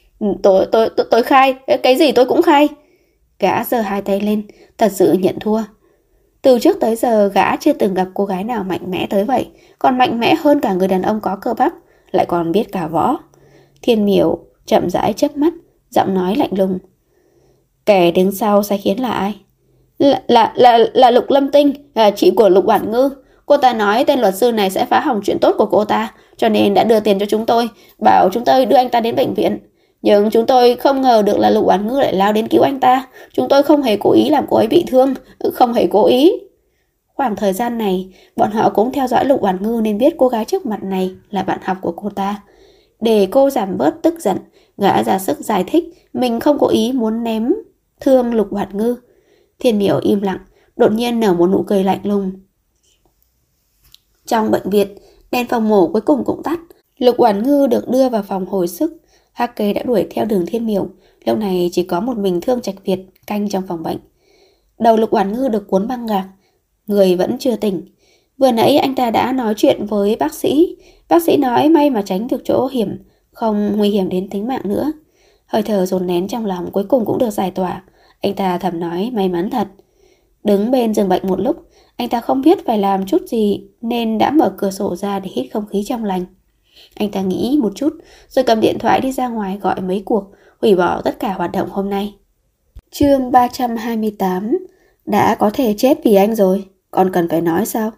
Tôi khai, cái gì tôi cũng khai. Gã giơ hai tay lên, thật sự nhận thua. Từ trước tới giờ gã chưa từng gặp cô gái nào mạnh mẽ tới vậy, còn mạnh mẽ hơn cả người đàn ông có cơ bắp, lại còn biết cả võ. Thiên Miểu chậm rãi chớp mắt, giọng nói lạnh lùng. Kẻ đứng sau sai khiến là ai? Là Lục Lâm Tinh, chị của Lục Oản Ngư. Cô ta nói tên luật sư này sẽ phá hỏng chuyện tốt của cô ta, cho nên đã đưa tiền cho chúng tôi, bảo chúng tôi đưa anh ta đến bệnh viện. Nhưng chúng tôi không ngờ được là Lục Oản Ngư lại lao đến cứu anh ta. Chúng tôi không hề cố ý làm cô ấy bị thương, không hề cố ý. Khoảng thời gian này, bọn họ cũng theo dõi Lục Oản Ngư nên biết cô gái trước mặt này là bạn học của cô ta. Để cô giảm bớt tức giận, gã ra sức giải thích mình không cố ý muốn ném thương Lục Oản Ngư. Thiên Miểu im lặng, đột nhiên nở một nụ cười lạnh lùng. Trong bệnh viện, đèn phòng mổ cuối cùng cũng tắt. Lục Oản Ngư được đưa vào phòng hồi sức. Hắc Kê đã đuổi theo Đường Thiên Miểu. Lúc này chỉ có một mình Thương Trạch Việt canh trong phòng bệnh. Đầu Lục Oản Ngư được cuốn băng gạc, người vẫn chưa tỉnh. Vừa nãy anh ta đã nói chuyện với bác sĩ. Bác sĩ nói may mà tránh được chỗ hiểm, không nguy hiểm đến tính mạng nữa. Hơi thở dồn nén trong lòng cuối cùng cũng được giải tỏa. Anh ta thầm nói may mắn thật. Đứng bên giường bệnh một lúc, anh ta không biết phải làm chút gì nên đã mở cửa sổ ra để hít không khí trong lành. Anh ta nghĩ một chút rồi cầm điện thoại đi ra ngoài gọi mấy cuộc, hủy bỏ tất cả hoạt động hôm nay. Chương 328. Đã có thể chết vì anh rồi, còn cần phải nói sao?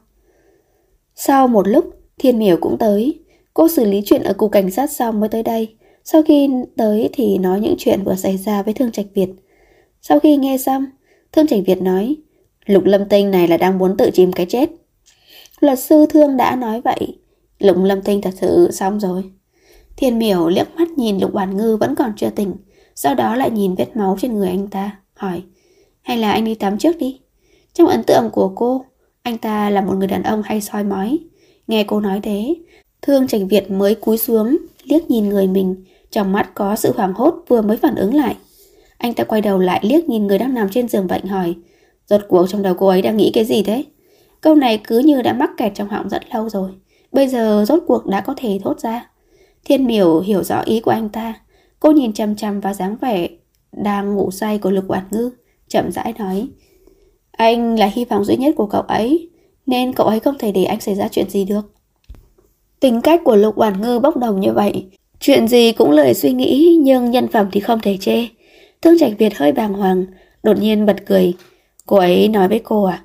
Sau một lúc, Thiên Miểu cũng tới. Cô xử lý chuyện ở cục cảnh sát xong mới tới đây. Sau khi tới thì nói những chuyện vừa xảy ra với Thương Trạch Việt. Sau khi nghe xong, Thương Trạch Việt nói, Lục Lâm Tinh này là đang muốn tự chìm cái chết. Luật sư Thương đã nói vậy. Lục Lâm Tinh thật sự xong rồi. Thiên Miểu liếc mắt nhìn Lục Oản Ngư vẫn còn chưa tỉnh, sau đó lại nhìn vết máu trên người anh ta, hỏi, hay là anh đi tắm trước đi? Trong ấn tượng của cô, anh ta là một người đàn ông hay soi mói. Nghe cô nói thế, Thương Trạch Việt mới cúi xuống, liếc nhìn người mình, trong mắt có sự hoảng hốt vừa mới phản ứng lại. Anh ta quay đầu lại liếc nhìn người đang nằm trên giường bệnh hỏi, rốt cuộc trong đầu cô ấy đang nghĩ cái gì thế? Câu này cứ như đã mắc kẹt trong họng rất lâu rồi, bây giờ rốt cuộc đã có thể thốt ra. Thiên Miểu hiểu rõ ý của anh ta. Cô nhìn chằm chằm vào dáng vẻ đang ngủ say của Lục Oản Ngư, chậm rãi nói, anh là hy vọng duy nhất của cậu ấy, nên cậu ấy không thể để anh xảy ra chuyện gì được. Tính cách của Lục Oản Ngư bốc đồng như vậy, chuyện gì cũng lười suy nghĩ, nhưng nhân phẩm thì không thể chê. Thương Trạch Việt hơi bàng hoàng, đột nhiên bật cười. Cô ấy nói với cô à?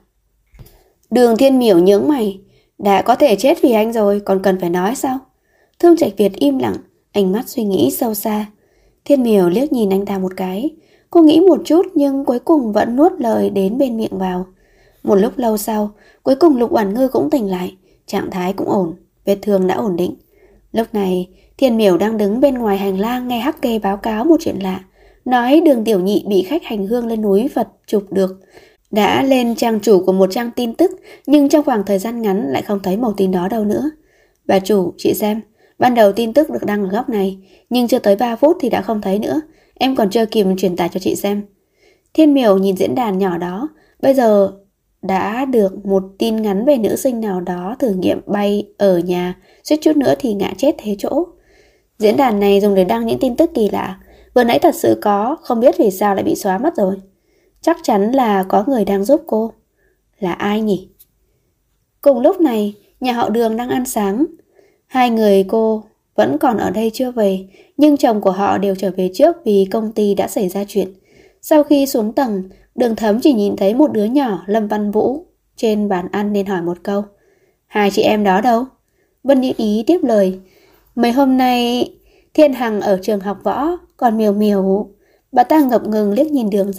Đường Thiên Miểu nhướng mày. Đã có thể chết vì anh rồi, còn cần phải nói sao? Thương Trạch Việt im lặng, ánh mắt suy nghĩ sâu xa. Thiên Miểu liếc nhìn anh ta một cái. Cô nghĩ một chút nhưng cuối cùng vẫn nuốt lời đến bên miệng vào. Một lúc lâu sau, cuối cùng Lục Oản Ngư cũng tỉnh lại, trạng thái cũng ổn, vết thương đã ổn định. Lúc này, Thiên Miểu đang đứng bên ngoài hành lang nghe Hắc Kê báo cáo một chuyện lạ, nói Đường Tiểu Nhị bị khách hành hương lên núi Phật chụp được. Đã lên trang chủ của một trang tin tức, nhưng trong khoảng thời gian ngắn lại không thấy mẩu tin đó đâu nữa. Bà chủ, chị xem, ban đầu tin tức được đăng ở góc này, nhưng chưa tới 3 phút thì đã không thấy nữa. Em còn chưa kịp truyền tải cho chị xem. Thiên Miểu nhìn diễn đàn nhỏ đó, bây giờ đã được một tin ngắn về nữ sinh nào đó thử nghiệm bay ở nhà, suýt chút nữa thì ngã chết thế chỗ. Diễn đàn này dùng để đăng những tin tức kỳ lạ, vừa nãy thật sự có, không biết vì sao lại bị xóa mất rồi. Chắc chắn là có người đang giúp cô. Là ai nhỉ? Cùng lúc này, nhà họ Đường đang ăn sáng. Hai người cô vẫn còn ở đây chưa về, nhưng chồng của họ đều trở về trước vì công ty đã xảy ra chuyện. Sau khi xuống tầng, Đường Thấm chỉ nhìn thấy một đứa nhỏ Lâm Văn Vũ trên bàn ăn nên hỏi một câu. Hai chị em đó đâu? Vân Như Ý tiếp lời. Mấy hôm nay Thiên Hằng ở trường học võ, còn Miểu Miểu... Bà ta ngập ngừng liếc nhìn Đường Giật,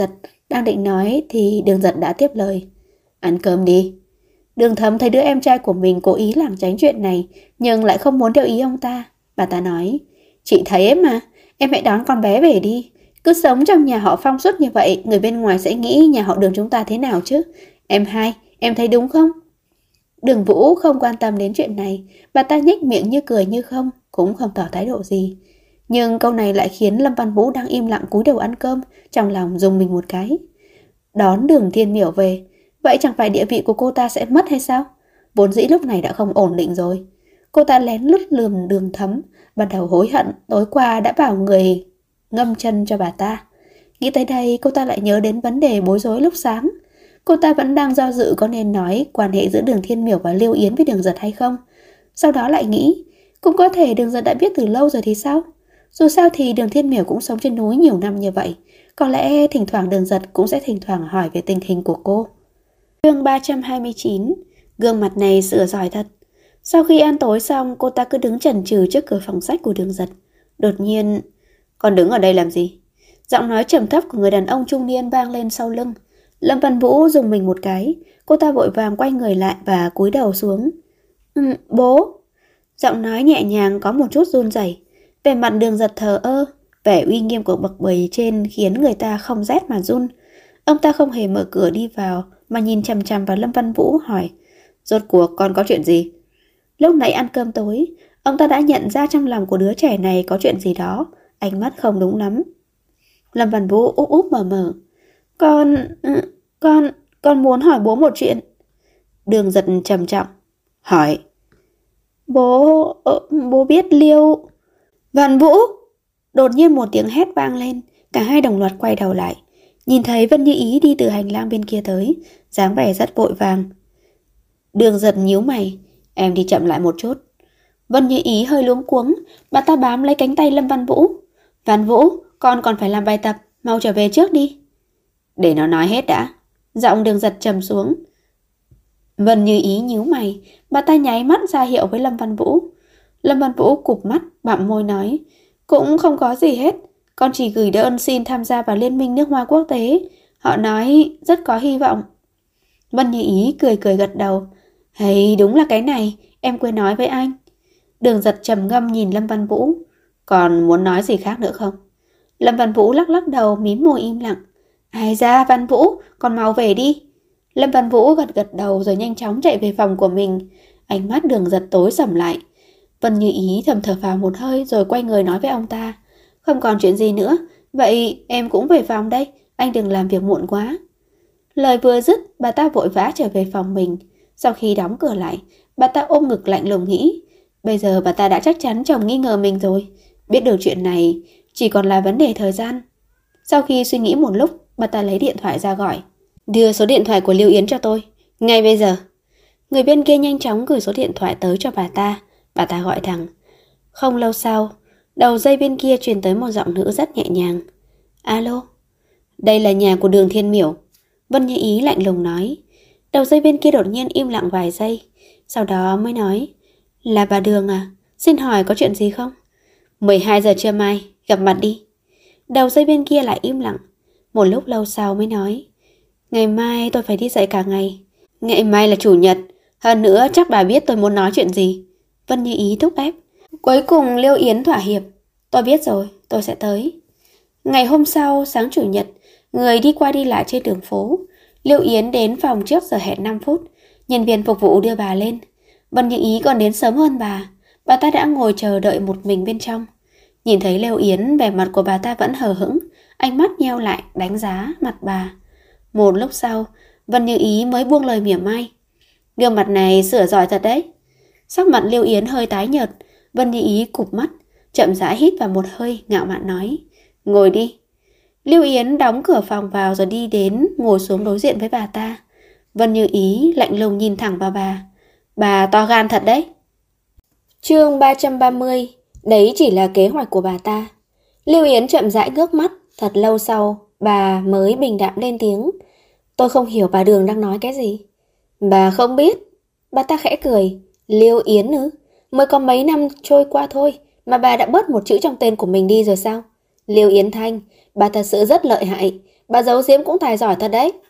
Đang định nói thì Đường Giật đã tiếp lời. Ăn cơm đi. Đường Thấm thấy đứa em trai của mình cố ý lảng tránh chuyện này, nhưng lại không muốn theo ý ông ta. Bà ta nói, chị thấy em mà, em hãy đón con bé về đi. Cứ sống trong nhà họ Phong suốt như vậy, người bên ngoài sẽ nghĩ nhà họ Đường chúng ta thế nào chứ? Em hai, em thấy đúng không? Đường Vũ không quan tâm đến chuyện này, bà ta nhếch miệng như cười như không, cũng không tỏ thái độ gì. Nhưng câu này lại khiến Lâm Văn Vũ đang im lặng cúi đầu ăn cơm, trong lòng rùng mình một cái. Đón Đường Thiên Miểu về, vậy chẳng phải địa vị của cô ta sẽ mất hay sao? Vốn dĩ lúc này đã không ổn định rồi. Cô ta lén lút lườm Đường Thấm, bắt đầu hối hận tối qua đã bảo người ngâm chân cho bà ta. Nghĩ tới đây, cô ta lại nhớ đến vấn đề bối rối lúc sáng. Cô ta vẫn đang do dự có nên nói quan hệ giữa Đường Thiên Miểu và Liêu Yến với Đường Giật hay không. Sau đó lại nghĩ, cũng có thể Đường Giật đã biết từ lâu rồi thì sao? Dù sao thì Đường Thiên Miểu cũng sống trên núi nhiều năm như vậy. Có lẽ thỉnh thoảng Đường Giật cũng sẽ thỉnh thoảng hỏi về tình hình của cô. Chương 329. Gương mặt này sửa giỏi thật. Sau khi ăn tối xong, cô ta cứ đứng chần chừ trước cửa phòng sách của Đường Giật. Đột nhiên, còn đứng ở đây làm gì? Giọng nói trầm thấp của người đàn ông trung niên vang lên sau lưng. Lâm Văn Vũ rùng mình một cái. Cô ta vội vàng quay người lại và cúi đầu xuống. Bố. Giọng nói nhẹ nhàng có một chút run rẩy. Về mặt Đường Giật thờ ơ, vẻ uy nghiêm của bậc bầy trên khiến người ta không rét mà run. Ông ta không hề mở cửa đi vào mà nhìn chằm chằm vào Lâm Văn Vũ hỏi, rốt cuộc con có chuyện gì? Lúc nãy ăn cơm tối, ông ta đã nhận ra trong lòng của đứa trẻ này có chuyện gì đó, ánh mắt không đúng lắm. Lâm Văn Vũ úp úp mở mở. Con muốn hỏi bố một chuyện. Đường Giật trầm trọng. Hỏi. Bố biết Liêu... Văn Vũ! Đột nhiên một tiếng hét vang lên, cả hai đồng loạt quay đầu lại. Nhìn thấy Vân Như Ý đi từ hành lang bên kia tới, dáng vẻ rất vội vàng. Đường Giật nhíu mày, em đi chậm lại một chút. Vân Như Ý hơi luống cuống, bà ta bám lấy cánh tay Lâm Văn Vũ. Văn Vũ, con còn phải làm bài tập, mau trở về trước đi. Để nó nói hết đã. Giọng Đường Giật trầm xuống. Vân Như Ý nhíu mày, bà ta nháy mắt ra hiệu với Lâm Văn Vũ. Lâm Văn Vũ cụp mắt, bặm môi nói, cũng không có gì hết. Con chỉ gửi đơn xin tham gia vào Liên minh nước hoa quốc tế. Họ nói rất có hy vọng. Vân Như Ý cười cười gật đầu. Hay đúng là cái này, em quên nói với anh. Đường Giật trầm ngâm nhìn Lâm Văn Vũ. Còn muốn nói gì khác nữa không? Lâm Văn Vũ lắc lắc đầu mím môi im lặng. Ai da Văn Vũ, con mau về đi. Lâm Văn Vũ gật gật đầu rồi nhanh chóng chạy về phòng của mình. Ánh mắt Đường Giật tối sầm lại. Vân Như Ý thầm thở phào một hơi rồi quay người nói với ông ta. Không còn chuyện gì nữa, vậy em cũng về phòng đây, anh đừng làm việc muộn quá. Lời vừa dứt, bà ta vội vã trở về phòng mình. Sau khi đóng cửa lại, bà ta ôm ngực lạnh lùng nghĩ. Bây giờ bà ta đã chắc chắn chồng nghi ngờ mình rồi. Biết được chuyện này chỉ còn là vấn đề thời gian. Sau khi suy nghĩ một lúc, bà ta lấy điện thoại ra gọi. Đưa số điện thoại của Liêu Yến cho tôi, ngay bây giờ. Người bên kia nhanh chóng gửi số điện thoại tới cho bà ta. Bà ta gọi thẳng. Không lâu sau, đầu dây bên kia truyền tới một giọng nữ rất nhẹ nhàng. Alo, đây là nhà của Đường Thiên Miểu. Vân Như Ý lạnh lùng nói. Đầu dây bên kia đột nhiên im lặng vài giây. Sau đó mới nói. Là bà Đường à? Xin hỏi có chuyện gì không? 12 giờ trưa mai, gặp mặt đi. Đầu dây bên kia lại im lặng. Một lúc lâu sau mới nói. Ngày mai tôi phải đi dạy cả ngày. Ngày mai là chủ nhật. Hơn nữa chắc bà biết tôi muốn nói chuyện gì. Vân Như Ý thúc ép. Cuối cùng Liêu Yến thỏa hiệp. Tôi biết rồi, tôi sẽ tới. Ngày hôm sau, sáng chủ nhật, người đi qua đi lại trên đường phố. Liêu Yến đến phòng trước giờ hẹn 5 phút. Nhân viên phục vụ đưa bà lên. Vân Như Ý còn đến sớm hơn bà. Bà ta đã ngồi chờ đợi một mình bên trong. Nhìn thấy Liêu Yến, vẻ mặt của bà ta vẫn hờ hững. Ánh mắt nheo lại đánh giá mặt bà. Một lúc sau, Vân Như Ý mới buông lời mỉa mai. Gương mặt này sửa giỏi thật đấy. Sắc mặt Liêu Yến hơi tái nhợt. Vân Như Ý cụp mắt, chậm rãi hít vào một hơi, ngạo mạn nói. Ngồi đi. Liêu Yến đóng cửa phòng vào rồi đi đến, ngồi xuống đối diện với bà ta. Vân Như Ý lạnh lùng nhìn thẳng vào bà. Bà to gan thật đấy. Chương 330. Đấy chỉ là kế hoạch của bà ta. Liêu Yến chậm rãi ngước mắt. Thật lâu sau, bà mới bình đạm lên tiếng. Tôi không hiểu bà Đường đang nói cái gì. Bà không biết. Bà ta khẽ cười. Liêu Yến ư? Mới có mấy năm trôi qua thôi mà bà đã bớt một chữ trong tên của mình đi rồi sao? Liêu Yến Thanh, bà thật sự rất lợi hại. Bà giấu giếm cũng tài giỏi thật đấy.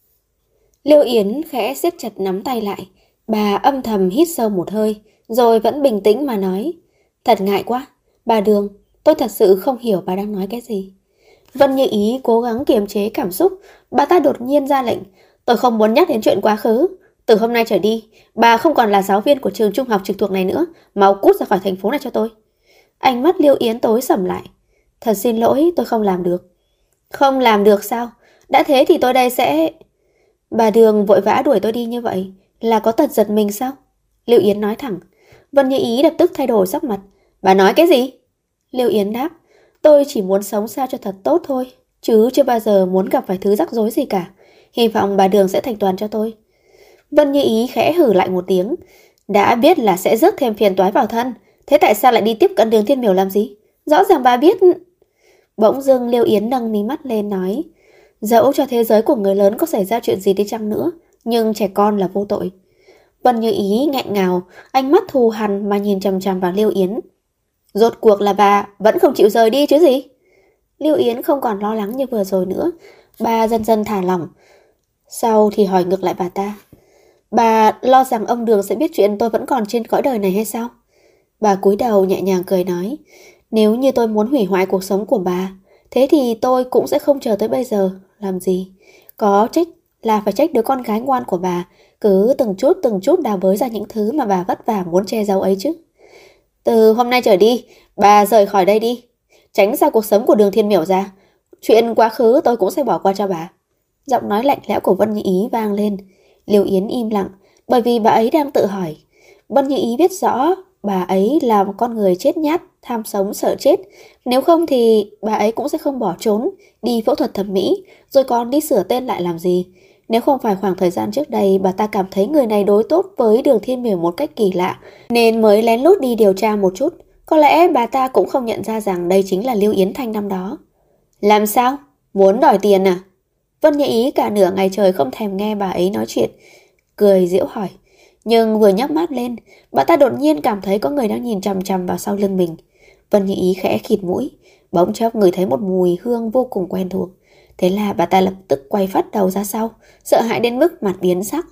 Liêu Yến khẽ siết chặt nắm tay lại. Bà âm thầm hít sâu một hơi, rồi vẫn bình tĩnh mà nói. Thật ngại quá, bà Đường, tôi thật sự không hiểu bà đang nói cái gì. Vân Như Ý cố gắng kiềm chế cảm xúc, bà ta đột nhiên ra lệnh. Tôi không muốn nhắc đến chuyện quá khứ. Từ hôm nay trở đi, bà không còn là giáo viên của trường trung học trực thuộc này nữa, mau cút ra khỏi thành phố này cho tôi. Ánh mắt Liêu Yến tối sầm lại. Thật xin lỗi, tôi không làm được. Không làm được sao? Đã thế thì tôi đây sẽ... Bà Đường vội vã đuổi tôi đi như vậy là có tật giật mình sao? Liêu Yến nói thẳng. Vân Như Ý lập tức thay đổi sắc mặt. Bà nói cái gì? Liêu Yến đáp. Tôi chỉ muốn sống sao cho thật tốt thôi, chứ chưa bao giờ muốn gặp phải thứ rắc rối gì cả. Hy vọng bà Đường sẽ thành toàn cho tôi. Vân Như Ý khẽ hử lại một tiếng. Đã biết là sẽ rước thêm phiền toái vào thân, thế tại sao lại đi tiếp cận Đường Thiên Miểu làm gì? Rõ ràng bà biết... Bỗng dưng Liêu Yến nâng mí mắt lên nói. Dẫu cho thế giới của người lớn có xảy ra chuyện gì đi chăng nữa, nhưng trẻ con là vô tội. Vân Như Ý nghẹn ngào, ánh mắt thù hằn mà nhìn chằm chằm vào Liêu Yến. Rốt cuộc là bà vẫn không chịu rời đi chứ gì? Liêu Yến không còn lo lắng như vừa rồi nữa. Bà dần dần thả lỏng. Sau thì hỏi ngược lại bà ta. Bà lo rằng ông Đường sẽ biết chuyện tôi vẫn còn trên cõi đời này hay sao? Bà cúi đầu nhẹ nhàng cười nói. Nếu như tôi muốn hủy hoại cuộc sống của bà, thế thì tôi cũng sẽ không chờ tới bây giờ. Làm gì? Có trách là phải trách đứa con gái ngoan của bà, cứ từng chút đào bới ra những thứ mà bà vất vả muốn che giấu ấy chứ. Từ hôm nay trở đi, bà rời khỏi đây đi. Tránh xa cuộc sống của Đường Thiên Miểu ra. Chuyện quá khứ tôi cũng sẽ bỏ qua cho bà. Giọng nói lạnh lẽo của Vân Như Ý vang lên. Liêu Yến im lặng, bởi vì bà ấy đang tự hỏi. Vân Như Ý biết rõ bà ấy là một con người chết nhát, tham sống sợ chết. Nếu không thì bà ấy cũng sẽ không bỏ trốn, đi phẫu thuật thẩm mỹ, rồi còn đi sửa tên lại làm gì. Nếu không phải khoảng thời gian trước đây bà ta cảm thấy người này đối tốt với Đường Thiên Miểu một cách kỳ lạ, nên mới lén lút đi điều tra một chút. Có lẽ bà ta cũng không nhận ra rằng đây chính là Liêu Yến Thanh năm đó. Làm sao? Muốn đòi tiền à? Vân Như Ý cả nửa ngày trời không thèm nghe bà ấy nói chuyện, cười giễu hỏi. Nhưng vừa nhấc mắt lên, bà ta đột nhiên cảm thấy có người đang nhìn chằm chằm vào sau lưng mình. Vân Như Ý khẽ khịt mũi, bỗng chốc ngửi thấy một mùi hương vô cùng quen thuộc. Thế là bà ta lập tức quay phắt đầu ra sau, sợ hãi đến mức mặt biến sắc.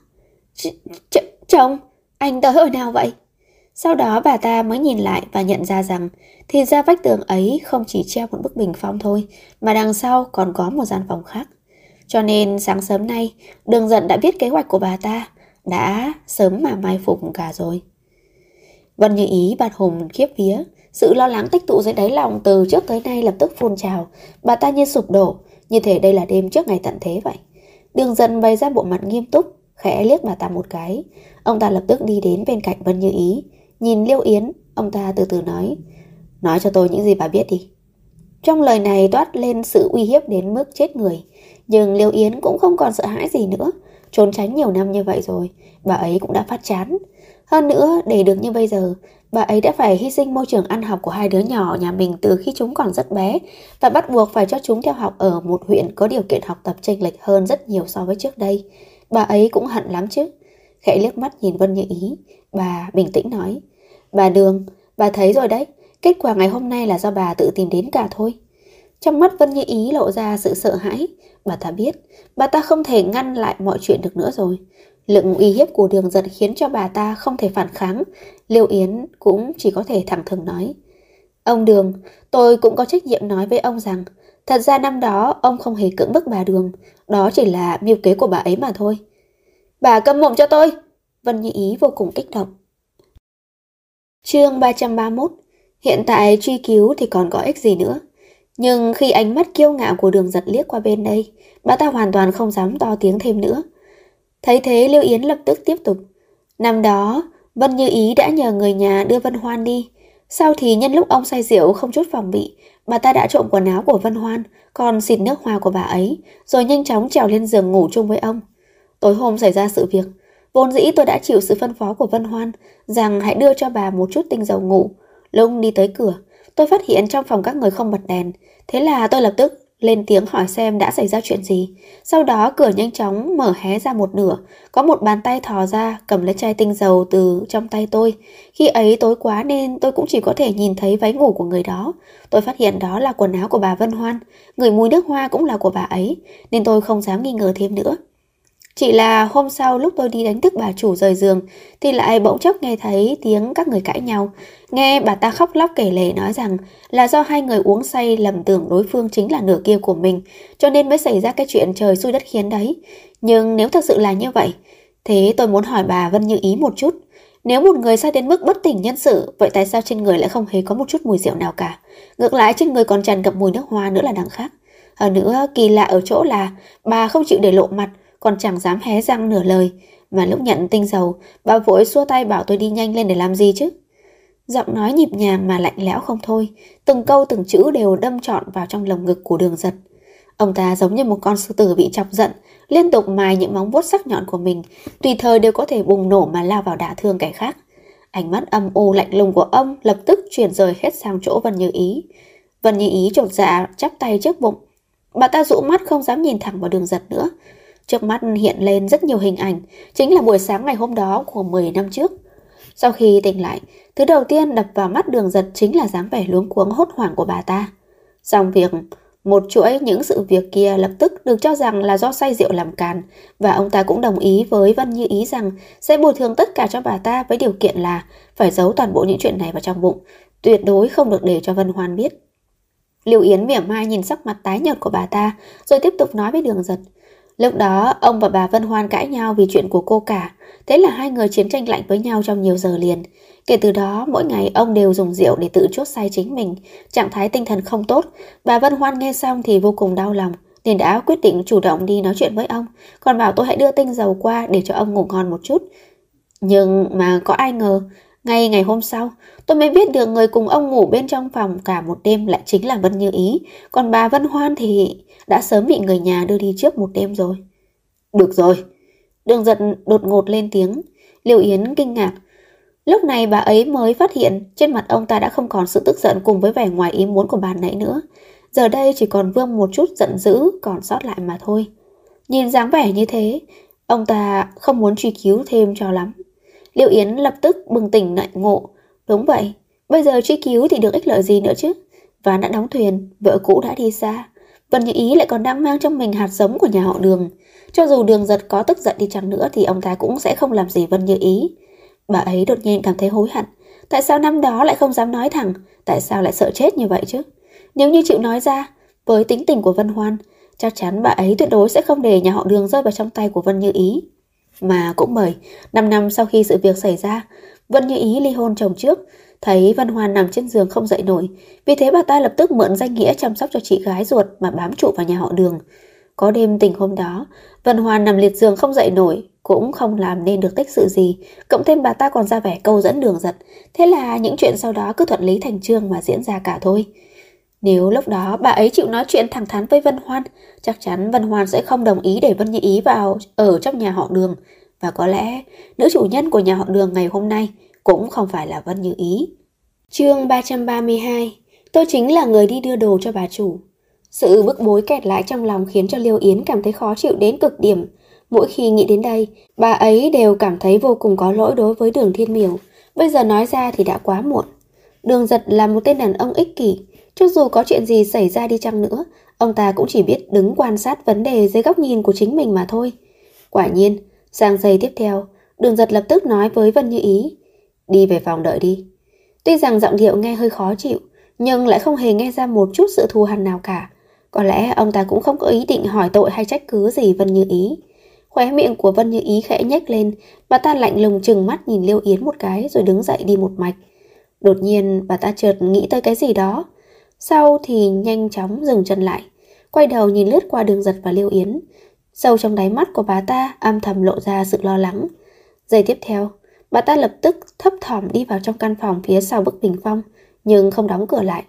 Chồng, anh tới hồi nào vậy? Sau đó bà ta mới nhìn lại và nhận ra rằng thì ra vách tường ấy không chỉ treo một bức bình phong thôi, mà đằng sau còn có một gian phòng khác. Cho nên sáng sớm nay, Đường Dận đã biết kế hoạch của bà ta, đã sớm mà mai phục cả rồi. Vân Như Ý bạt hùng khiếp vía, sự lo lắng tích tụ dưới đáy lòng từ trước tới nay lập tức phun trào. Bà ta như sụp đổ, như thể đây là đêm trước ngày tận thế vậy. Đường Dận bày ra bộ mặt nghiêm túc, khẽ liếc bà ta một cái. Ông ta lập tức đi đến bên cạnh Vân Như Ý, nhìn Liêu Yến, ông ta từ từ nói. Nói cho tôi những gì bà biết đi. Trong lời này toát lên sự uy hiếp đến mức chết người. Nhưng Liêu Yến cũng không còn sợ hãi gì nữa. Trốn tránh nhiều năm như vậy rồi, bà ấy cũng đã phát chán. Hơn nữa, để được như bây giờ, bà ấy đã phải hy sinh môi trường ăn học của hai đứa nhỏ nhà mình từ khi chúng còn rất bé, và bắt buộc phải cho chúng theo học ở một huyện có điều kiện học tập chênh lệch hơn rất nhiều so với trước đây. Bà ấy cũng hận lắm chứ. Khẽ liếc mắt nhìn Vân Như Ý, bà bình tĩnh nói. Bà Đường, bà thấy rồi đấy, kết quả ngày hôm nay là do bà tự tìm đến cả thôi. Trong mắt Vân Như Ý lộ ra sự sợ hãi. Bà ta biết, bà ta không thể ngăn lại mọi chuyện được nữa rồi. Lực uy hiếp của Đường Dận khiến cho bà ta không thể phản kháng. Liêu Yến cũng chỉ có thể thẳng thừng nói. Ông Đường, tôi cũng có trách nhiệm nói với ông rằng, thật ra năm đó ông không hề cưỡng bức bà Đường, đó chỉ là mưu kế của bà ấy mà thôi. Bà câm mồm cho tôi! Vân Như Ý vô cùng kích động. Chương 331. Hiện tại truy cứu thì còn có ích gì nữa. Nhưng khi ánh mắt kiêu ngạo của Đường Dận liếc qua bên đây, bà ta hoàn toàn không dám to tiếng thêm nữa. Thấy thế Liêu Yến lập tức tiếp tục. Năm đó, Vân Như Ý đã nhờ người nhà đưa Vân Hoan đi. Sau thì nhân lúc ông say rượu không chút phòng bị, bà ta đã trộm quần áo của Vân Hoan, còn xịt nước hoa của bà ấy, rồi nhanh chóng trèo lên giường ngủ chung với ông. Tối hôm xảy ra sự việc, vốn dĩ tôi đã chịu sự phân phó của Vân Hoan rằng hãy đưa cho bà một chút tinh dầu ngủ. Lúc đi tới cửa, tôi phát hiện trong phòng các người không bật đèn, thế là tôi lập tức lên tiếng hỏi xem đã xảy ra chuyện gì. Sau đó cửa nhanh chóng mở hé ra một nửa, có một bàn tay thò ra cầm lấy chai tinh dầu từ trong tay tôi. Khi ấy tối quá nên tôi cũng chỉ có thể nhìn thấy váy ngủ của người đó. Tôi phát hiện đó là quần áo của bà Vân Hoan, ngửi mùi nước hoa cũng là của bà ấy, nên tôi không dám nghi ngờ thêm nữa. Chỉ là hôm sau lúc tôi đi đánh thức bà chủ rời giường thì lại bỗng chốc nghe thấy tiếng các người cãi nhau. Nghe bà ta khóc lóc kể lể nói rằng là do hai người uống say lầm tưởng đối phương chính là nửa kia của mình, cho nên mới xảy ra cái chuyện trời xui đất khiến đấy. Nhưng nếu thật sự là như vậy, thế tôi muốn hỏi bà Vân Như Ý một chút. Nếu một người say đến mức bất tỉnh nhân sự, vậy tại sao trên người lại không hề có một chút mùi rượu nào cả? Ngược lại trên người còn tràn ngập mùi nước hoa nữa là đằng khác. Hơn nữa kỳ lạ ở chỗ là bà không chịu để lộ mặt, còn chẳng dám hé răng nửa lời, mà lúc nhận tinh dầu, bà vội xua tay bảo tôi đi nhanh lên để làm gì chứ. Giọng nói nhịp nhàng mà lạnh lẽo không thôi, từng câu từng chữ đều đâm trọn vào trong lồng ngực của Đường Giật. Ông ta giống như một con sư tử bị chọc giận, liên tục mài những móng vuốt sắc nhọn của mình, tùy thời đều có thể bùng nổ mà lao vào đả thương kẻ khác. Ánh mắt âm u lạnh lùng của ông lập tức chuyển rời hết sang chỗ Vân Như Ý. Vân Như Ý chột dạ chắp tay trước bụng. Bà ta dụ mắt không dám nhìn thẳng vào Đường Giật nữa. Trước mắt hiện lên rất nhiều hình ảnh, chính là buổi sáng ngày hôm đó của 10 năm trước. Sau khi tỉnh lại, thứ đầu tiên đập vào mắt Đường Giật chính là dáng vẻ luống cuống hốt hoảng của bà ta. Xong việc, một chuỗi những sự việc kia lập tức được cho rằng là do say rượu làm càn, và ông ta cũng đồng ý với Vân Như Ý rằng sẽ bồi thường tất cả cho bà ta với điều kiện là phải giấu toàn bộ những chuyện này vào trong bụng, tuyệt đối không được để cho Vân Hoan biết. Lưu Yến mỉa mai nhìn sắc mặt tái nhợt của bà ta, rồi tiếp tục nói với Đường Giật. Lúc đó, ông và bà Vân Hoan cãi nhau vì chuyện của cô cả, thế là hai người chiến tranh lạnh với nhau trong nhiều giờ liền. Kể từ đó, mỗi ngày ông đều dùng rượu để tự chuốc say chính mình, trạng thái tinh thần không tốt. Bà Vân Hoan nghe xong thì vô cùng đau lòng, nên đã quyết định chủ động đi nói chuyện với ông, còn bảo tôi hãy đưa tinh dầu qua để cho ông ngủ ngon một chút. Nhưng mà có ai ngờ, ngay ngày hôm sau, tôi mới biết được người cùng ông ngủ bên trong phòng cả một đêm lại chính là Vân Như Ý, còn bà Vân Hoan thì đã sớm bị người nhà đưa đi trước một đêm rồi. Được rồi. Đường Giật đột ngột lên tiếng. Lưu Yến kinh ngạc. Lúc này bà ấy mới phát hiện trên mặt ông ta đã không còn sự tức giận cùng với vẻ ngoài ý muốn của bà nãy nữa. Giờ đây chỉ còn vương một chút giận dữ còn sót lại mà thôi. Nhìn dáng vẻ như thế, ông ta không muốn truy cứu thêm cho lắm. Lưu Yến lập tức bừng tỉnh nại ngộ. Đúng vậy, bây giờ truy cứu thì được ích lợi gì nữa chứ. Ván đã đóng thuyền, vợ cũ đã đi xa. Vân Như Ý lại còn đang mang trong mình hạt giống của nhà họ Đường. Cho dù Đường Giật có tức giận đi chăng nữa thì ông ta cũng sẽ không làm gì Vân Như Ý. Bà ấy đột nhiên cảm thấy hối hận. Tại sao năm đó lại không dám nói thẳng? Tại sao lại sợ chết như vậy chứ? Nếu như chịu nói ra, với tính tình của Vân Hoan, chắc chắn bà ấy tuyệt đối sẽ không để nhà họ Đường rơi vào trong tay của Vân Như Ý. Mà cũng bởi 5 năm sau khi sự việc xảy ra, Vân Như Ý ly hôn chồng trước, thấy Vân Hoan nằm trên giường không dậy nổi, vì thế bà ta lập tức mượn danh nghĩa chăm sóc cho chị gái ruột mà bám trụ vào nhà họ Đường. Có đêm tình hôm đó, Vân Hoan nằm liệt giường không dậy nổi, cũng không làm nên được tích sự gì, cộng thêm bà ta còn ra vẻ câu dẫn Đường Giật, thế là những chuyện sau đó cứ thuận lý thành chương mà diễn ra cả thôi. Nếu lúc đó bà ấy chịu nói chuyện thẳng thắn với Vân Hoan, chắc chắn Vân Hoan sẽ không đồng ý để Vân Như Ý vào ở trong nhà họ Đường, và có lẽ nữ chủ nhân của nhà họ Đường ngày hôm nay cũng không phải là Vân Như Ý. Chương 332. Tôi chính là người đi đưa đồ cho bà chủ. Sự bức bối kẹt lại trong lòng khiến cho Liêu Yến cảm thấy khó chịu đến cực điểm. Mỗi khi nghĩ đến đây, bà ấy đều cảm thấy vô cùng có lỗi đối với Đường Thiên Miểu. Bây giờ nói ra thì đã quá muộn. Đường Giật là một tên đàn ông ích kỷ. Cho dù có chuyện gì xảy ra đi chăng nữa, ông ta cũng chỉ biết đứng quan sát vấn đề dưới góc nhìn của chính mình mà thôi. Quả nhiên, sang giây tiếp theo, Đường Giật lập tức nói với Vân Như Ý. Đi về phòng đợi đi. Tuy rằng giọng điệu nghe hơi khó chịu, nhưng lại không hề nghe ra một chút sự thù hằn nào cả. Có lẽ ông ta cũng không có ý định hỏi tội hay trách cứ gì Vân Như Ý. Khóe miệng của Vân Như Ý khẽ nhếch lên, bà ta lạnh lùng trừng mắt nhìn Liêu Yến một cái rồi đứng dậy đi một mạch. Đột nhiên bà ta chợt nghĩ tới cái gì đó, sau thì nhanh chóng dừng chân lại, quay đầu nhìn lướt qua Đường Giật và Liêu Yến. Sâu trong đáy mắt của bà ta âm thầm lộ ra sự lo lắng. Giây tiếp theo, bà ta lập tức thấp thỏm đi vào trong căn phòng phía sau bức bình phong, nhưng không đóng cửa lại.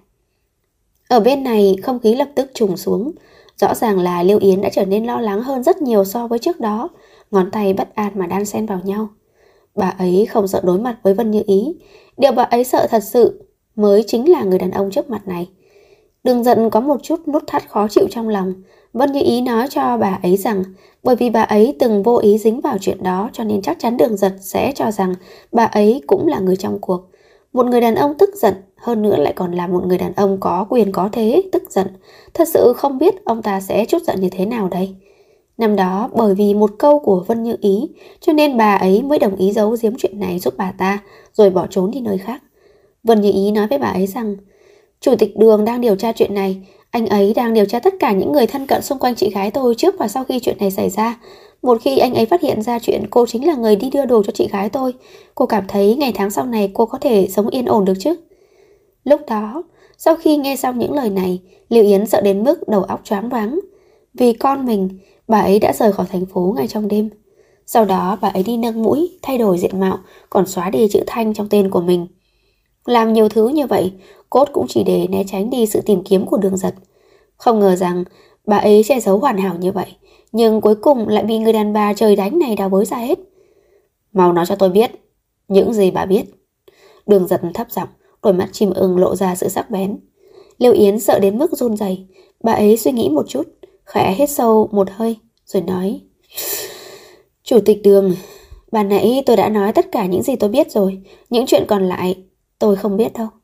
Ở bên này không khí lập tức trùng xuống. Rõ ràng là Liêu Yến đã trở nên lo lắng hơn rất nhiều so với trước đó, ngón tay bất an mà đan xen vào nhau. Bà ấy không sợ đối mặt với Vân Như Ý, điều bà ấy sợ thật sự mới chính là người đàn ông trước mặt này. Đường Giận có một chút nút thắt khó chịu trong lòng. Vân Như Ý nói cho bà ấy rằng bởi vì bà ấy từng vô ý dính vào chuyện đó cho nên chắc chắn Đường Giật sẽ cho rằng bà ấy cũng là người trong cuộc. Một người đàn ông tức giận, hơn nữa lại còn là một người đàn ông có quyền có thế tức giận. Thật sự không biết ông ta sẽ trút giận như thế nào đây. Năm đó bởi vì một câu của Vân Như Ý cho nên bà ấy mới đồng ý giấu giếm chuyện này giúp bà ta rồi bỏ trốn đi nơi khác. Vân Như Ý nói với bà ấy rằng Chủ tịch Đường đang điều tra chuyện này. Anh ấy đang điều tra tất cả những người thân cận xung quanh chị gái tôi trước và sau khi chuyện này xảy ra. Một khi anh ấy phát hiện ra chuyện cô chính là người đi đưa đồ cho chị gái tôi, cô cảm thấy ngày tháng sau này cô có thể sống yên ổn được chứ? Lúc đó, sau khi nghe xong những lời này, Lưu Yến sợ đến mức đầu óc choáng váng. Vì con mình, bà ấy đã rời khỏi thành phố ngay trong đêm. Sau đó bà ấy đi nâng mũi, thay đổi diện mạo, còn xóa đi chữ Thanh trong tên của mình. Làm nhiều thứ như vậy, cốt cũng chỉ để né tránh đi sự tìm kiếm của Đường Giật. Không ngờ rằng bà ấy che giấu hoàn hảo như vậy, nhưng cuối cùng lại bị người đàn bà trời đánh này đào bới ra hết. Mau nói cho tôi biết, những gì bà biết. Đường Giật thấp giọng, đôi mắt chim ưng lộ ra sự sắc bén. Lưu Yến sợ đến mức run rẩy, bà ấy suy nghĩ một chút, khẽ hít sâu một hơi, rồi nói: Chủ tịch Đường, ban nãy tôi đã nói tất cả những gì tôi biết rồi, những chuyện còn lại tôi không biết đâu.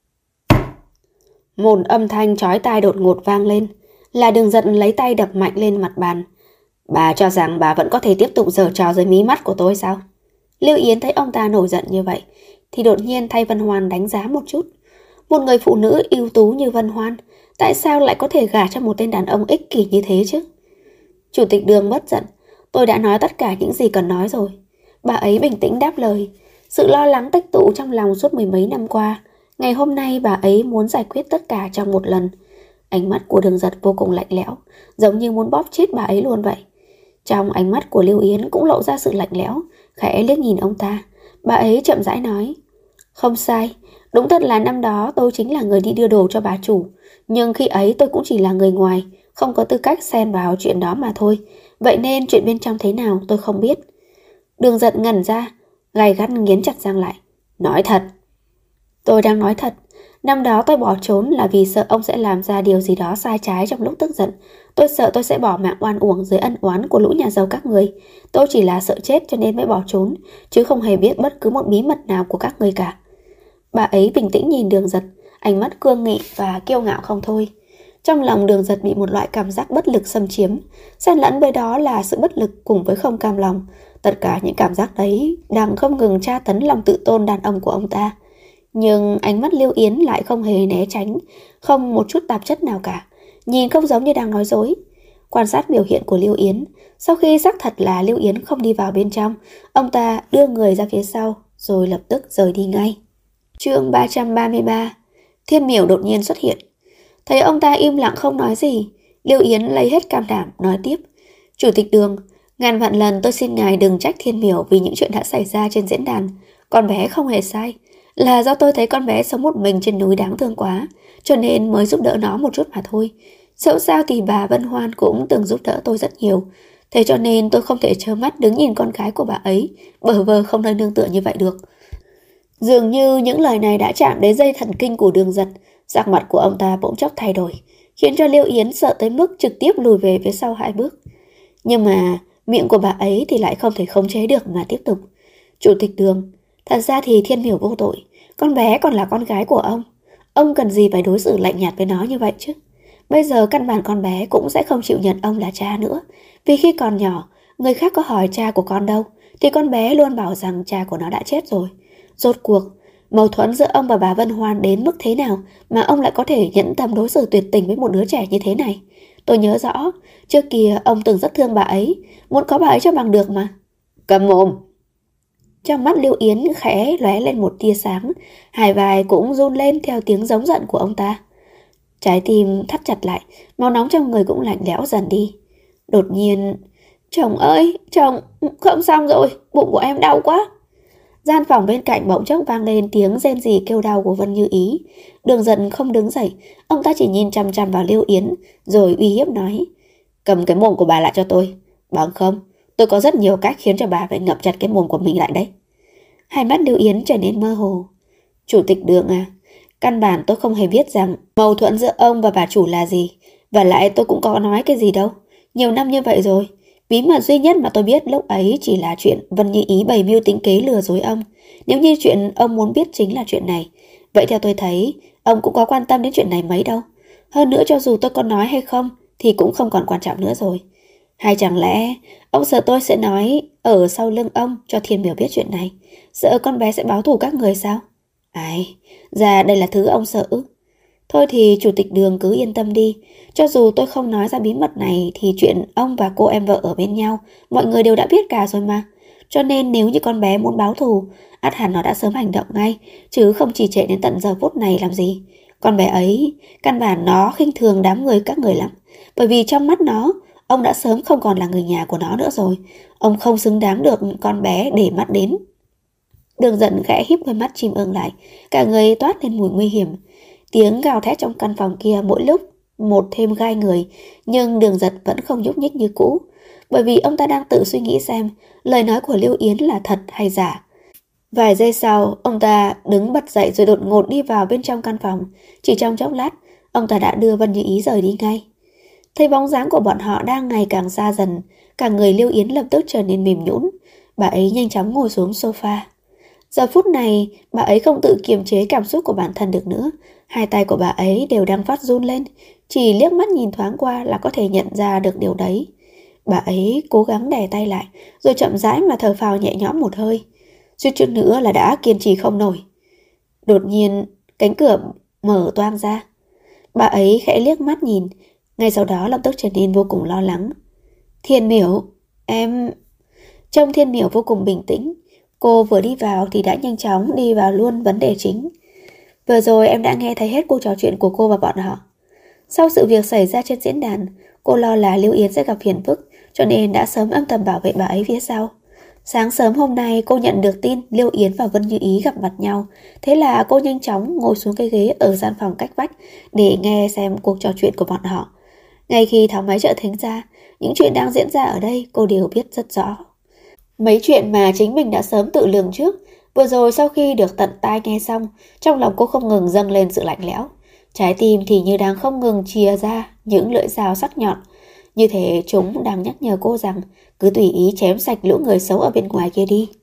Một âm thanh chói tai đột ngột vang lên, là Đường Giật lấy tay đập mạnh lên mặt bàn. Bà cho rằng bà vẫn có thể tiếp tục giở trò dưới mí mắt của tôi sao? Lưu Yến thấy ông ta nổi giận như vậy thì đột nhiên thay Vân Hoan đánh giá một chút. Một người phụ nữ ưu tú như Vân Hoan, tại sao lại có thể gả cho một tên đàn ông ích kỷ như thế chứ? Chủ tịch Đường bất giận, tôi đã nói tất cả những gì cần nói rồi. Bà ấy bình tĩnh đáp lời. Sự lo lắng tích tụ trong lòng suốt mười mấy năm qua, ngày hôm nay bà ấy muốn giải quyết tất cả trong một lần. Ánh mắt của Đường Giật vô cùng lạnh lẽo, giống như muốn bóp chết bà ấy luôn vậy. Trong ánh mắt của Lưu Yến cũng lộ ra sự lạnh lẽo, khẽ liếc nhìn ông ta. Bà ấy chậm rãi nói: Không sai, đúng thật là năm đó tôi chính là người đi đưa đồ cho bà chủ, nhưng khi ấy tôi cũng chỉ là người ngoài, không có tư cách xen vào chuyện đó mà thôi. Vậy nên chuyện bên trong thế nào tôi không biết. Đường Giật ngẩn ra, gay gắt nghiến chặt răng lại. Nói thật. Tôi đang nói thật. Năm đó tôi bỏ trốn là vì sợ ông sẽ làm ra điều gì đó sai trái trong lúc tức giận. Tôi sợ tôi sẽ bỏ mạng oan uổng dưới ân oán của lũ nhà giàu các người. Tôi chỉ là sợ chết cho nên mới bỏ trốn, chứ không hề biết bất cứ một bí mật nào của các người cả. Bà ấy bình tĩnh nhìn Đường Giật, ánh mắt cương nghị và kiêu ngạo không thôi. Trong lòng Đường Giật bị một loại cảm giác bất lực xâm chiếm, xen lẫn với đó là sự bất lực cùng với không cam lòng. Tất cả những cảm giác đấy đang không ngừng tra tấn lòng tự tôn đàn ông của ông ta. Nhưng ánh mắt Lưu Yến lại không hề né tránh, không một chút tạp chất nào cả, nhìn không giống như đang nói dối. Quan sát biểu hiện của Lưu Yến, sau khi xác thật là Lưu Yến không đi vào bên trong, ông ta đưa người ra phía sau, rồi lập tức rời đi ngay. Chương 333. Thiên Miểu đột nhiên xuất hiện. Thấy ông ta im lặng không nói gì, Lưu Yến lấy hết can đảm nói tiếp: Chủ tịch Đường, ngàn vạn lần tôi xin ngài đừng trách Thiên Miểu vì những chuyện đã xảy ra trên diễn đàn. Con bé không hề sai, là do tôi thấy con bé sống một mình trên núi đáng thương quá, cho nên mới giúp đỡ nó một chút mà thôi. Dẫu sao thì bà Vân Hoan cũng từng giúp đỡ tôi rất nhiều, thế cho nên tôi không thể trơ mắt đứng nhìn con gái của bà ấy bơ vơ không nơi nương tựa như vậy được. Dường như những lời này đã chạm đến dây thần kinh của Đường Giật, sắc mặt của ông ta bỗng chốc thay đổi, khiến cho Lưu Yến sợ tới mức trực tiếp lùi về phía sau 2 bước. Nhưng mà miệng của bà ấy thì lại không thể khống chế được mà tiếp tục: Chủ tịch Đường, thật ra thì Thiên Miểu vô tội, con bé còn là con gái của ông cần gì phải đối xử lạnh nhạt với nó như vậy chứ? Bây giờ căn bản con bé cũng sẽ không chịu nhận ông là cha nữa, vì khi còn nhỏ, người khác có hỏi cha của con đâu thì con bé luôn bảo rằng cha của nó đã chết rồi. Rốt cuộc, mâu thuẫn giữa ông và bà Vân Hoan đến mức thế nào mà ông lại có thể nhẫn tâm đối xử tuyệt tình với một đứa trẻ như thế này? Tôi nhớ rõ, trước kia ông từng rất thương bà ấy, muốn có bà ấy cho bằng được mà. Câm mồm! Trong mắt Lưu Yến khẽ lóe lên một tia sáng, hai vai cũng run lên theo tiếng giống giận của ông ta. Trái tim thắt chặt lại, máu nóng trong người cũng lạnh lẽo dần đi. Đột nhiên: Chồng ơi, chồng, không xong rồi, bụng của em đau quá. Gian phòng bên cạnh bỗng chốc vang lên tiếng rên rỉ kêu đau của Vân Như Ý. Đường Giật không đứng dậy, ông ta chỉ nhìn chằm chằm vào Lưu Yến, rồi uy hiếp nói: Cầm cái mồm của bà lại cho tôi, bằng không tôi có rất nhiều cách khiến cho bà phải ngậm chặt cái mồm của mình lại đấy. Hai mắt Lưu Yến trở nên mơ hồ. Chủ tịch Đường à, Căn bản tôi không hề biết rằng mâu thuẫn giữa ông và bà chủ là gì. Và lại tôi cũng có nói cái gì đâu. Nhiều năm như vậy rồi. Bí mật duy nhất mà tôi biết lúc ấy chỉ là chuyện Vân Như Ý bày mưu tính kế lừa dối ông. Nếu như chuyện ông muốn biết chính là chuyện này, vậy theo tôi thấy ông cũng có quan tâm đến chuyện này mấy đâu. Hơn nữa cho dù tôi có nói hay không thì cũng không còn quan trọng nữa rồi. Hay chẳng lẽ ông sợ tôi sẽ nói ở sau lưng ông cho Thiên Miểu biết chuyện này, sợ con bé sẽ báo thù các người sao? Ai, ra đây là thứ ông sợ. Thôi thì chủ tịch Đường cứ yên tâm đi. Cho dù tôi không nói ra bí mật này thì chuyện ông và cô em vợ ở bên nhau mọi người đều đã biết cả rồi mà. Cho nên nếu như con bé muốn báo thù, ắt hẳn nó đã sớm hành động ngay, chứ không chỉ trễ đến tận giờ phút này làm gì. Con bé ấy, căn bản nó khinh thường đám người các người lắm. Bởi vì trong mắt nó, ông đã sớm không còn là người nhà của nó nữa rồi. Ông không xứng đáng được con bé để mắt đến. Đường Giận khẽ híp đôi mắt chim ưng lại, cả người toát lên mùi nguy hiểm. Tiếng gào thét trong căn phòng kia mỗi lúc một thêm gai người, nhưng Đường Giật vẫn không nhúc nhích như cũ, bởi vì ông ta đang tự suy nghĩ xem lời nói của Lưu Yến là thật hay giả. Vài giây sau, ông ta đứng bật dậy rồi đột ngột đi vào bên trong căn phòng. Chỉ trong chốc lát, ông ta đã đưa Vân Như Ý rời đi ngay. Thấy bóng dáng của bọn họ đang ngày càng xa dần, cả người Lưu Yến lập tức trở nên mềm nhũn. Bà ấy nhanh chóng ngồi xuống sofa. Giờ phút này, bà ấy không tự kiềm chế cảm xúc của bản thân được nữa. Hai tay của bà ấy đều đang phát run lên. Chỉ liếc mắt nhìn thoáng qua là có thể nhận ra được điều đấy. Bà ấy cố gắng đè tay lại, rồi chậm rãi mà thở phào nhẹ nhõm một hơi. Suýt chút nữa là đã kiên trì không nổi. Đột nhiên, cánh cửa mở toang ra. Bà ấy khẽ liếc mắt nhìn, ngay sau đó lập tức trở nên vô cùng lo lắng. Thiên Miểu, em... Trông Thiên Miểu vô cùng bình tĩnh. Cô vừa đi vào thì đã nhanh chóng đi vào luôn vấn đề chính. Vừa rồi em đã nghe thấy hết cuộc trò chuyện của cô và bọn họ. Sau sự việc xảy ra trên diễn đàn, cô lo là Lưu Yến sẽ gặp phiền phức, cho nên đã sớm âm thầm bảo vệ bà ấy phía sau. Sáng sớm hôm nay cô nhận được tin Lưu Yến và Vân Như Ý gặp mặt nhau. Thế là cô nhanh chóng ngồi xuống cái ghế ở gian phòng cách vách để nghe xem cuộc trò chuyện của bọn họ. Ngay khi tháo máy trợ thính ra, những chuyện đang diễn ra ở đây cô đều biết rất rõ. Mấy chuyện mà chính mình đã sớm tự lường trước. Vừa rồi sau khi được tận tai nghe xong, trong lòng cô không ngừng dâng lên sự lạnh lẽo. Trái tim thì như đang không ngừng chìa ra những lưỡi dao sắc nhọn. Như thể chúng đang nhắc nhở cô rằng cứ tùy ý chém sạch lũ người xấu ở bên ngoài kia đi.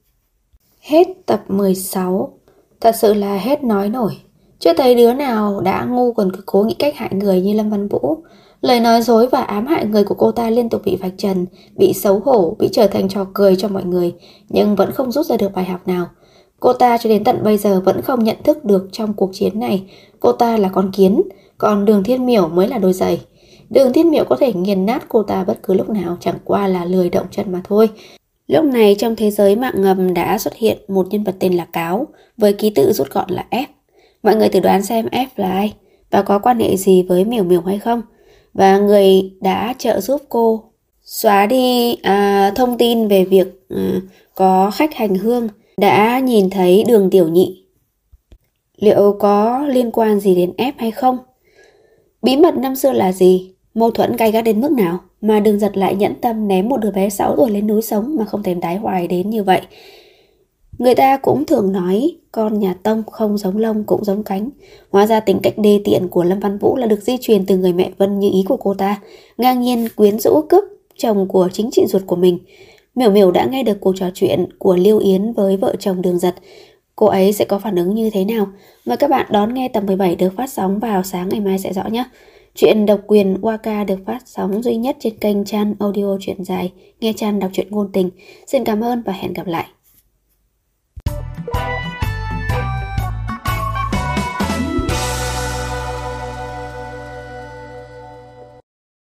Hết tập 16. Thật sự là hết nói nổi. Chưa thấy đứa nào đã ngu còn cứ cố nghĩ cách hại người như Lâm Văn Vũ. Lời nói dối và ám hại người của cô ta liên tục bị vạch trần, bị xấu hổ, bị trở thành trò cười cho mọi người, nhưng vẫn không rút ra được bài học nào. Cô ta cho đến tận bây giờ vẫn không nhận thức được trong cuộc chiến này, cô ta là con kiến, còn Đường Thiên Miểu mới là đôi giày. Đường Thiên Miểu có thể nghiền nát cô ta bất cứ lúc nào, chẳng qua là lười động chân mà thôi. Lúc này trong thế giới mạng ngầm đã xuất hiện một nhân vật tên là Cáo, với ký tự rút gọn là F. Mọi người thử đoán xem F là ai, và có quan hệ gì với Miểu Miểu hay không? Và người đã trợ giúp cô xóa đi thông tin về việc có khách hành hương đã nhìn thấy Đường Tiểu Nhị. Liệu có liên quan gì đến F hay không? Bí mật năm xưa là gì? Mâu thuẫn gay gắt đến mức nào mà Đường Giật lại nhẫn tâm ném một đứa bé 6 tuổi lên núi sống mà không thèm đái hoài đến như vậy? Người ta cũng thường nói con nhà Tông không giống lông cũng giống cánh. Hóa ra tính cách đê tiện của Lâm Văn Vũ là được di truyền từ người mẹ Vân Như Ý của cô ta, ngang nhiên quyến rũ cướp chồng của chính chị ruột của mình. Miểu Miểu đã nghe được cuộc trò chuyện của Lưu Yến với vợ chồng Đường Giật. Cô ấy sẽ có phản ứng như thế nào? Mời các bạn đón nghe tập 17 được phát sóng vào sáng ngày mai sẽ rõ nhé. Chuyện độc quyền Waka được phát sóng duy nhất trên kênh Chan Audio Truyện Dài, nghe Chan đọc truyện ngôn tình. Xin cảm ơn và hẹn gặp lại.